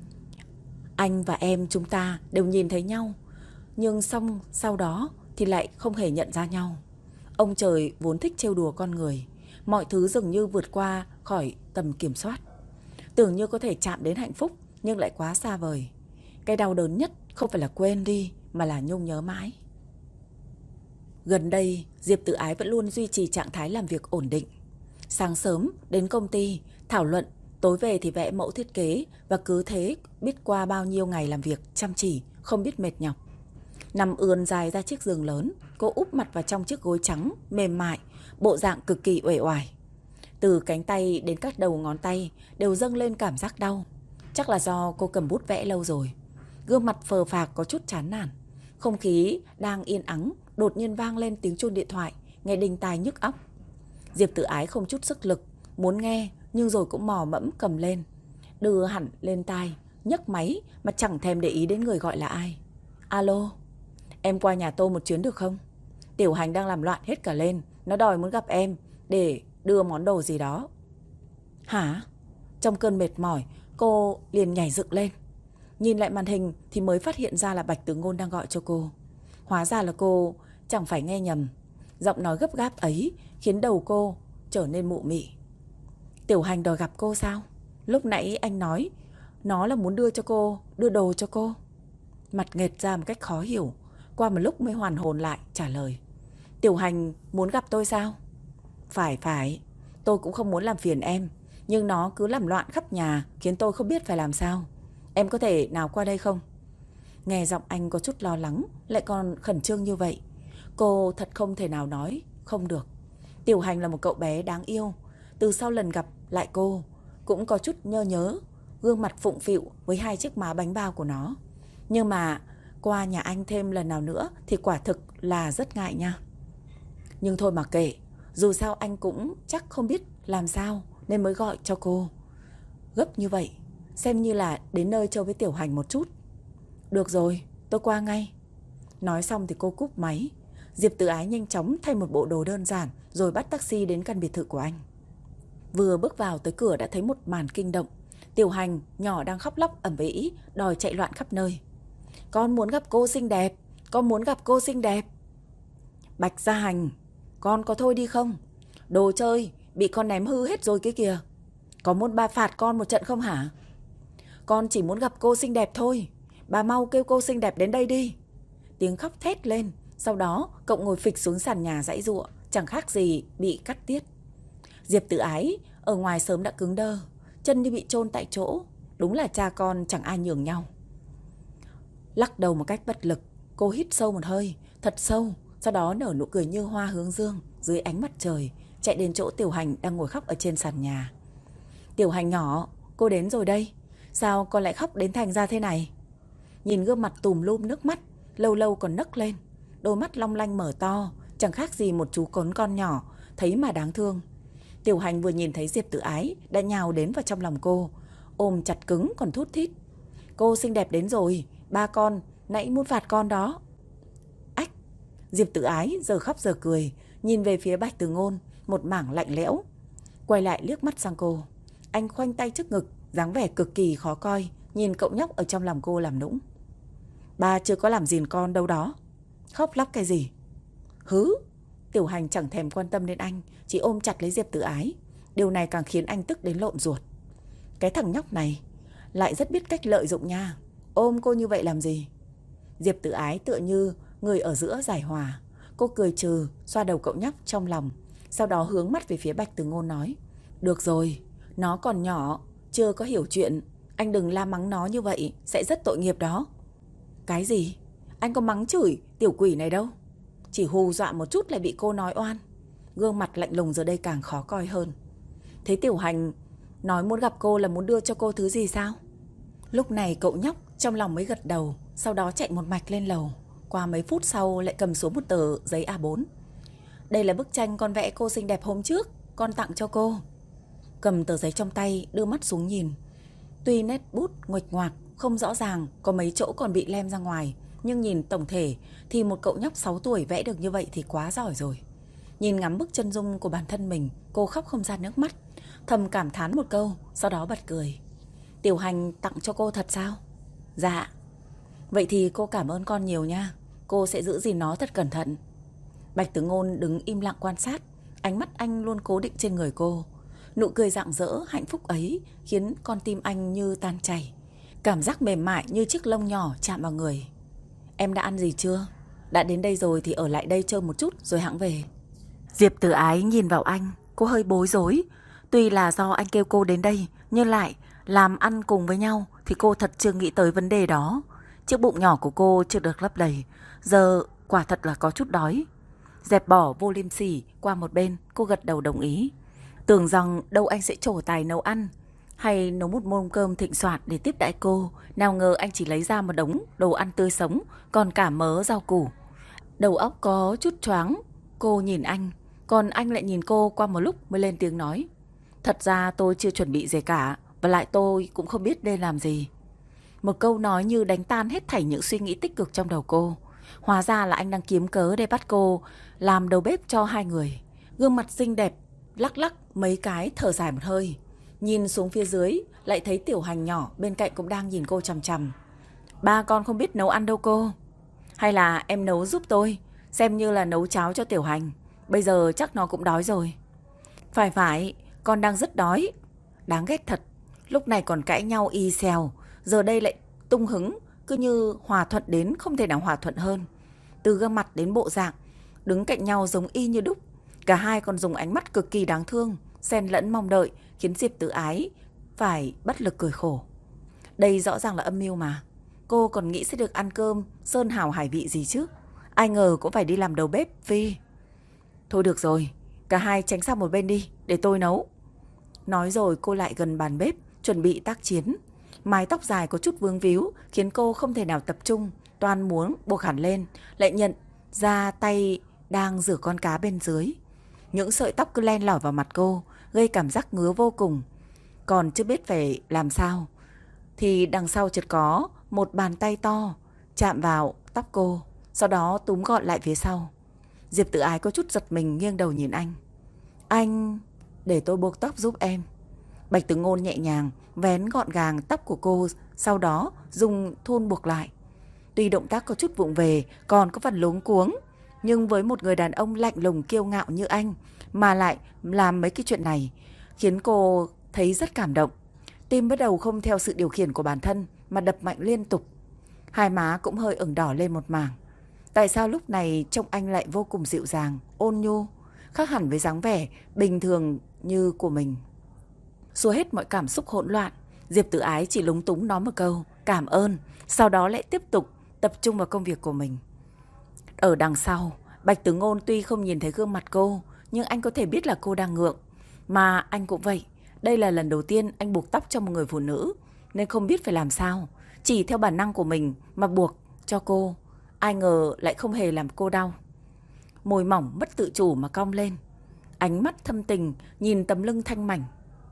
Anh và em chúng ta đều nhìn thấy nhau, nhưng xong sau đó thì lại không hề nhận ra nhau. Ông trời vốn thích trêu đùa con người, mọi thứ dường như vượt qua khỏi tầm kiểm soát. Tưởng như có thể chạm đến hạnh phúc, nhưng lại quá xa vời. Cái đau đớn nhất không phải là quên đi, mà là nhung nhớ mãi. Gần đây, Diệp Tự Ái vẫn luôn duy trì trạng thái làm việc ổn định. Sáng sớm đến công ty thảo luận, tối về thì vẽ mẫu thiết kế và cứ thế biết qua bao nhiêu ngày làm việc chăm chỉ, không biết mệt nhọc. Nằm ườn dài ra chiếc giường lớn, cô úp mặt vào trong chiếc gối trắng, mềm mại, bộ dạng cực kỳ uể oải. Từ cánh tay đến các đầu ngón tay đều dâng lên cảm giác đau. Chắc là do cô cầm bút vẽ lâu rồi. Gương mặt phờ phạc có chút chán nản. Không khí đang yên ắng, đột nhiên vang lên tiếng chuông điện thoại, nghe đinh tai nhức óc. Diệp Tử Ái không chút sức lực, muốn nghe nhưng rồi cũng mò mẫm cầm lên, đưa hẳn lên tai, nhấc máy mà chẳng thèm để ý đến người gọi là ai. Alo, em qua nhà Tô một chuyến được không? Tiểu Hành đang làm loạn hết cả lên, nó đòi muốn gặp em để đưa món đồ gì đó. Hả? Trong cơn mệt mỏi, cô liền nhảy dựng lên. Nhìn lại màn hình thì mới phát hiện ra là Bạch Tử Ngôn đang gọi cho cô. Hóa ra là cô chẳng phải nghe nhầm. Giọng nói gấp gáp ấy khiến đầu cô trở nên mụ mị. Tiểu Hành đòi gặp cô sao? Lúc nãy anh nói nó là muốn đưa cho cô, đưa đồ cho cô. Mặt nghệt ra một cách khó hiểu. Qua một lúc mới hoàn hồn lại trả lời. Tiểu Hành muốn gặp tôi sao? Phải phải, tôi cũng không muốn làm phiền em, nhưng nó cứ làm loạn khắp nhà khiến tôi không biết phải làm sao. Em có thể nào qua đây không? Nghe giọng anh có chút lo lắng, lại còn khẩn trương như vậy, cô thật không thể nào nói không được. Tiểu Hành là một cậu bé đáng yêu. Từ sau lần gặp lại cô cũng có chút nhớ nhớ, gương mặt phụng phịu với hai chiếc má bánh bao của nó. Nhưng mà qua nhà anh thêm lần nào nữa thì quả thực là rất ngại nha. Nhưng thôi mà kệ, dù sao anh cũng chắc không biết làm sao nên mới gọi cho cô gấp như vậy, xem như là đến nơi chơi với Tiểu Hành một chút. Được rồi, tôi qua ngay. Nói xong thì cô cúp máy. Diệp Tử Ái nhanh chóng thay một bộ đồ đơn giản rồi bắt taxi đến căn biệt thự của anh. Vừa bước vào tới cửa đã thấy một màn kinh động. Tiểu Hành nhỏ đang khóc lóc ầm ĩ, đòi chạy loạn khắp nơi. Con muốn gặp cô xinh đẹp, con muốn gặp cô xinh đẹp. Bạch Gia Hành, con có thôi đi không? Đồ chơi bị con ném hư hết rồi kia kìa. Có muốn ba phạt con một trận không hả? Con chỉ muốn gặp cô xinh đẹp thôi, bà mau kêu cô xinh đẹp đến đây đi. Tiếng khóc thét lên. Sau đó cậu ngồi phịch xuống sàn nhà giãy giụa, chẳng khác gì bị cắt tiết. Diệp Tử Ái ở ngoài sớm đã cứng đơ, chân như bị chôn tại chỗ. Đúng là cha con chẳng ai nhường nhau. Lắc đầu một cách bất lực, cô hít sâu một hơi thật sâu, sau đó nở nụ cười như hoa hướng dương dưới ánh mặt trời, chạy đến chỗ Tiểu Hành đang ngồi khóc ở trên sàn nhà. Tiểu Hành nhỏ, cô đến rồi đây. Sao con lại khóc đến thành ra thế này? Nhìn gương mặt tùm lum nước mắt, lâu lâu còn nấc lên, đôi mắt long lanh mở to, chẳng khác gì một chú cún con nhỏ, thấy mà đáng thương. Tiểu Hành vừa nhìn thấy Diệp Tử Ái đã nhào đến vào trong lòng cô, ôm chặt cứng còn thút thít. Cô xinh đẹp đến rồi, ba con nãy muốn phạt con đó. Ách! Diệp Tử Ái giờ khóc giờ cười, nhìn về phía Bạch Tử Ngôn, một mảng lạnh lẽo. Quay lại liếc mắt sang cô. Anh khoanh tay trước ngực, dáng vẻ cực kỳ khó coi, nhìn cậu nhóc ở trong lòng cô làm nũng. Ba chưa có làm gìn con đâu đó. Khóc lóc cái gì? Hứ! Tiểu Hành chẳng thèm quan tâm đến anh, chỉ ôm chặt lấy Diệp Tử Ái. Điều này càng khiến anh tức đến lộn ruột. Cái thằng nhóc này lại rất biết cách lợi dụng nha. Ôm cô như vậy làm gì? Diệp Tử Ái tựa như người ở giữa giải hòa. Cô cười trừ, xoa đầu cậu nhóc trong lòng, sau đó hướng mắt về phía Bạch Tử Ngôn nói. Được rồi, nó còn nhỏ, chưa có hiểu chuyện. Anh đừng la mắng nó như vậy, sẽ rất tội nghiệp đó. Cái gì? Anh có mắng chửi tiểu quỷ này đâu. Chỉ hù dọa một chút lại bị cô nói oan. Gương mặt lạnh lùng giờ đây càng khó coi hơn. Thế Tiểu Hành nói muốn gặp cô là muốn đưa cho cô thứ gì sao? Lúc này cậu nhóc trong lòng mới gật đầu, sau đó chạy một mạch lên lầu. Qua mấy phút sau lại cầm xuống một tờ giấy A bốn. Đây là bức tranh con vẽ cô xinh đẹp hôm trước, con tặng cho cô. Cầm tờ giấy trong tay, đưa mắt xuống nhìn. Tuy nét bút nguệch ngoạc, không rõ ràng, có mấy chỗ còn bị lem ra ngoài, nhưng nhìn tổng thể thì một cậu nhóc sáu tuổi vẽ được như vậy thì quá giỏi rồi. Nhìn ngắm bức chân dung của bản thân mình, cô khóc không ra nước mắt, thầm cảm thán một câu, sau đó bật cười. Tiểu Hành tặng cho cô thật sao? Dạ. Vậy thì cô cảm ơn con nhiều nha, cô sẽ giữ gìn nó thật cẩn thận. Bạch Tử Ngôn đứng im lặng quan sát, ánh mắt anh luôn cố định trên người cô. Nụ cười rạng rỡ hạnh phúc ấy khiến con tim anh như tan chảy. Cảm giác mềm mại như chiếc lông nhỏ chạm vào người. Em đã ăn gì chưa? Đã đến đây rồi thì ở lại đây chơi một chút rồi hẵng về. Diệp Tử Ái nhìn vào anh, Cô hơi bối rối. Tuy là do anh kêu cô đến đây, nhưng lại làm ăn cùng với nhau thì cô thật chưa nghĩ tới vấn đề đó. Chiếc bụng nhỏ của cô chưa được lấp đầy, giờ quả thật là có chút đói. Dẹp bỏ vô liêm sỉ qua một bên, cô gật đầu đồng ý. Tưởng rằng đâu anh sẽ trổ tài nấu ăn hay nấu một mâm cơm thịnh soạn để tiếp đãi cô. Nào ngờ anh chỉ lấy ra một đống đồ ăn tươi sống, còn cả mớ rau củ. Đầu óc có chút choáng. Cô nhìn anh, còn anh lại nhìn cô. Qua một lúc mới lên tiếng nói: Thật ra tôi chưa chuẩn bị gì cả, và lại tôi cũng không biết nên làm gì. Một câu nói như đánh tan hết thảy những suy nghĩ tích cực trong đầu cô. Hóa ra là anh đang kiếm cớ để bắt cô làm đầu bếp cho hai người. Gương mặt xinh đẹp lắc lắc mấy cái, thở dài một hơi. Nhìn xuống phía dưới, lại thấy Tiểu Hành nhỏ bên cạnh cũng đang nhìn cô chằm chằm. Ba con không biết nấu ăn đâu cô. Hay là em nấu giúp tôi, xem như là nấu cháo cho Tiểu Hành. Bây giờ chắc nó cũng đói rồi. Phải phải, con đang rất đói. Đáng ghét thật, lúc này còn cãi nhau y xèo, giờ đây lại tung hứng, cứ như hòa thuận đến không thể nào hòa thuận hơn. Từ gương mặt đến bộ dạng, đứng cạnh nhau giống y như đúc. Cả hai còn dùng ánh mắt cực kỳ đáng thương, xen lẫn mong đợi, khiến Diệp Tử Ái phải bất lực cười khổ. Đây rõ ràng là âm mưu mà. Cô còn nghĩ sẽ được ăn cơm sơn hào hải vị gì chứ. Ai ngờ cũng phải đi làm đầu bếp phi. Thôi được rồi, cả hai tránh sang một bên đi, để tôi nấu. Nói rồi cô lại gần bàn bếp, chuẩn bị tác chiến. Mái tóc dài có chút vướng víu, khiến cô không thể nào tập trung. Toan muốn buộc hẳn lên, lại nhận ra tay đang rửa con cá bên dưới. Những sợi tóc cứ len lỏi vào mặt cô, gây cảm giác ngứa vô cùng. Còn chưa biết phải làm sao, thì đằng sau chợt có một bàn tay to chạm vào tóc cô, sau đó túm gọn lại phía sau. Diệp Tử Ái có chút giật mình, nghiêng đầu nhìn anh. Anh... để tôi buộc tóc giúp em. Bạch Tử Ngôn nhẹ nhàng vén gọn gàng tóc của cô, sau đó dùng thun buộc lại. Tuy động tác có chút vụng về, còn có phần luống cuống, nhưng với một người đàn ông lạnh lùng kiêu ngạo như anh mà lại làm mấy cái chuyện này, khiến cô thấy rất cảm động. Tim bắt đầu không theo sự điều khiển của bản thân mà đập mạnh liên tục. Hai má cũng hơi ửng đỏ lên một mảng. Tại sao lúc này trông anh lại vô cùng dịu dàng, ôn nhu, khác hẳn với dáng vẻ bình thường như của mình. Xua hết mọi cảm xúc hỗn loạn, Diệp Tử Ái chỉ lúng túng nói một câu cảm ơn, sau đó lại tiếp tục tập trung vào công việc của mình. Ở đằng sau, Bạch Tử Ngôn tuy không nhìn thấy gương mặt cô, nhưng anh có thể biết là cô đang ngượng. Mà anh cũng vậy, đây là lần đầu tiên anh buộc tóc cho một người phụ nữ, nên không biết phải làm sao, chỉ theo bản năng của mình mà buộc cho cô. Ai ngờ lại không hề làm cô đau. Môi mỏng mất tự chủ mà cong lên, ánh mắt thâm tình nhìn tấm lưng thanh mảnh.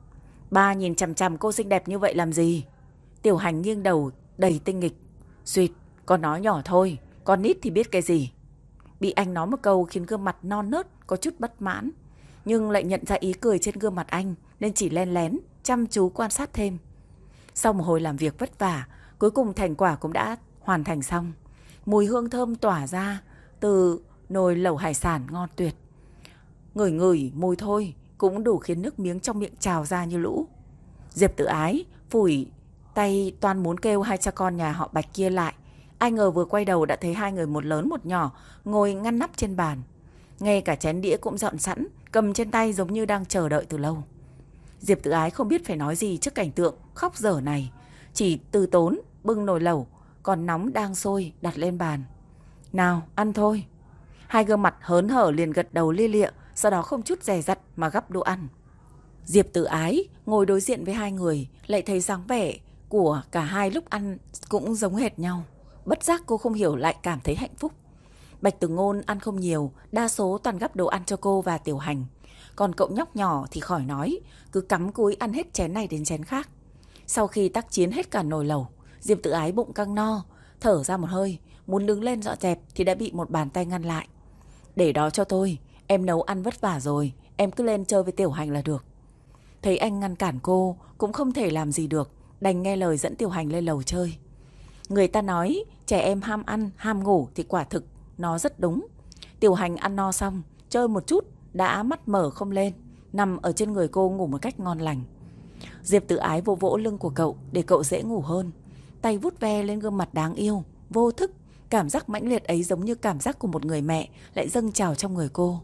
Ba nhìn chằm chằm cô xinh đẹp như vậy làm gì? Tiểu Hành nghiêng đầu đầy tinh nghịch. Duyệt, con nói nhỏ thôi, con nít thì biết cái gì. Bị anh nói một câu khiến gương mặt non nớt có chút bất mãn, nhưng lại nhận ra ý cười trên gương mặt anh, nên chỉ len lén chăm chú quan sát thêm. Sau một hồi làm việc vất vả, cuối cùng thành quả cũng đã hoàn thành xong. Mùi hương thơm tỏa ra từ nồi lẩu hải sản ngon tuyệt. Ngửi ngửi mùi thôi cũng đủ khiến nước miếng trong miệng trào ra như lũ. Diệp Tử Ái phủi tay toan muốn kêu hai cha con nhà họ Bạch kia lại. Ai ngờ vừa quay đầu đã thấy hai người một lớn một nhỏ ngồi ngăn nắp trên bàn. Ngay cả chén đĩa cũng dọn sẵn, cầm trên tay giống như đang chờ đợi từ lâu. Diệp Tử Ái không biết phải nói gì trước cảnh tượng khóc dở này, chỉ từ tốn bưng nồi lẩu còn nóng đang sôi đặt lên bàn. Nào, ăn thôi. Hai gương mặt hớn hở liền gật đầu lia lịa, sau đó không chút dè dặt mà gắp đồ ăn. Diệp Tử Ái ngồi đối diện với hai người, lại thấy dáng vẻ của cả hai lúc ăn cũng giống hệt nhau. Bất giác cô không hiểu lại cảm thấy hạnh phúc. Bạch Tử Ngôn ăn không nhiều, đa số toàn gắp đồ ăn cho cô và Tiểu Hành. Còn cậu nhóc nhỏ thì khỏi nói, cứ cắm cúi ăn hết chén này đến chén khác. Sau khi tác chiến hết cả nồi lẩu, Diệp Tử Ái bụng căng no, thở ra một hơi, muốn đứng lên dọn dẹp thì đã bị một bàn tay ngăn lại. Để đó cho tôi, em nấu ăn vất vả rồi, em cứ lên chơi với Tiểu Hành là được. Thấy anh ngăn cản cô, cũng không thể làm gì được, đành nghe lời dẫn Tiểu Hành lên lầu chơi. Người ta nói trẻ em ham ăn, ham ngủ thì quả thực nó rất đúng. Tiểu Hành ăn no xong, chơi một chút đã mắt mở không lên, nằm ở trên người cô ngủ một cách ngon lành. Diệp Tử Ái vỗ vỗ lưng của cậu để cậu dễ ngủ hơn, tay vuốt ve lên gương mặt đáng yêu. Vô thức, cảm giác mãnh liệt ấy giống như cảm giác của một người mẹ lại dâng trào trong người cô.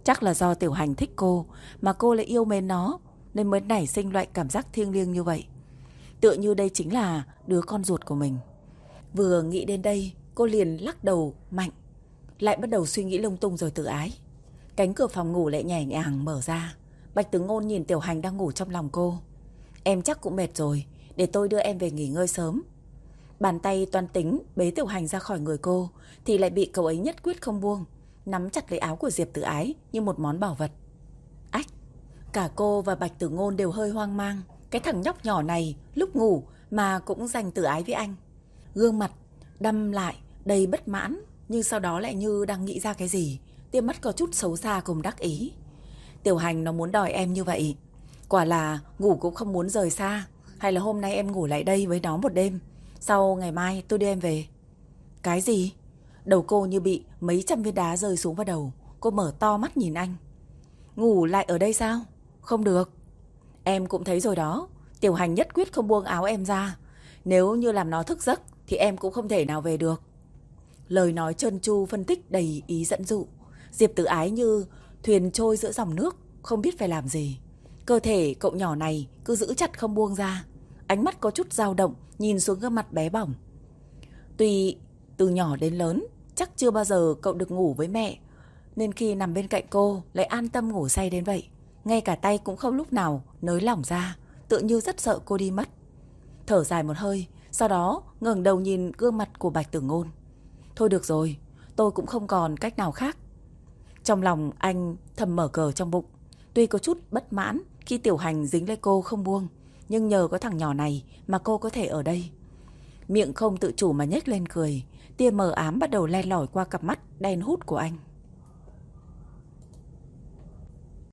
Chắc là do Tiểu Hành thích cô mà cô lại yêu mến nó, nên mới nảy sinh loại cảm giác thiêng liêng như vậy. Tựa như đây chính là đứa con ruột của mình. Vừa nghĩ đến đây, cô liền lắc đầu mạnh, lại bắt đầu suy nghĩ lung tung rồi tự ái. Cánh cửa phòng ngủ lại nhẹ nhàng mở ra. Bạch Tử Ngôn nhìn Tiểu Hành đang ngủ trong lòng cô. Em chắc cũng mệt rồi, để tôi đưa em về nghỉ ngơi sớm. Bàn tay toan tính bế Tiểu Hành ra khỏi người cô, thì lại bị cậu ấy nhất quyết không buông, nắm chặt lấy áo của Diệp Tử Ái như một món bảo vật. Ách, cả cô và Bạch Tử Ngôn đều hơi hoang mang. Cái thằng nhóc nhỏ này lúc ngủ mà cũng giành Tử Ái với anh. Gương mặt đăm lại đầy bất mãn, nhưng sau đó lại như đang nghĩ ra cái gì, tia mắt có chút xấu xa cùng đắc ý. Tiểu Hành nó muốn đòi em như vậy, quả là ngủ cũng không muốn rời xa. Hay là hôm nay em ngủ lại đây với nó một đêm, sau ngày mai tôi đưa em về. Cái gì? Đầu cô như bị mấy trăm viên đá rơi xuống vào đầu. Cô mở to mắt nhìn anh. Ngủ lại ở đây sao? Không được. Em cũng thấy rồi đó, Tiểu Hành nhất quyết không buông áo em ra. Nếu như làm nó thức giấc thì em cũng không thể nào về được. Lời nói trơn tru phân tích đầy ý dẫn dụ. Diệp Tử Ái như thuyền trôi giữa dòng nước, không biết phải làm gì. Cơ thể cậu nhỏ này cứ giữ chặt không buông ra. Ánh mắt có chút dao động nhìn xuống gương mặt bé bỏng. Tuy từ nhỏ đến lớn chắc chưa bao giờ cậu được ngủ với mẹ, nên khi nằm bên cạnh cô lại an tâm ngủ say đến vậy. Ngay cả tay cũng không lúc nào nới lỏng ra, tựa như rất sợ cô đi mất. Thở dài một hơi, sau đó ngẩng đầu nhìn gương mặt của Bạch Tử Ngôn. Thôi được rồi, tôi cũng không còn cách nào khác. Trong lòng anh thầm mở cờ trong bụng. Tuy có chút bất mãn khi Tiểu Hành dính lấy cô không buông, nhưng nhờ có thằng nhỏ này mà cô có thể ở đây. Miệng không tự chủ mà nhếch lên cười. Tia mờ ám bắt đầu len lỏi qua cặp mắt đen hút của anh.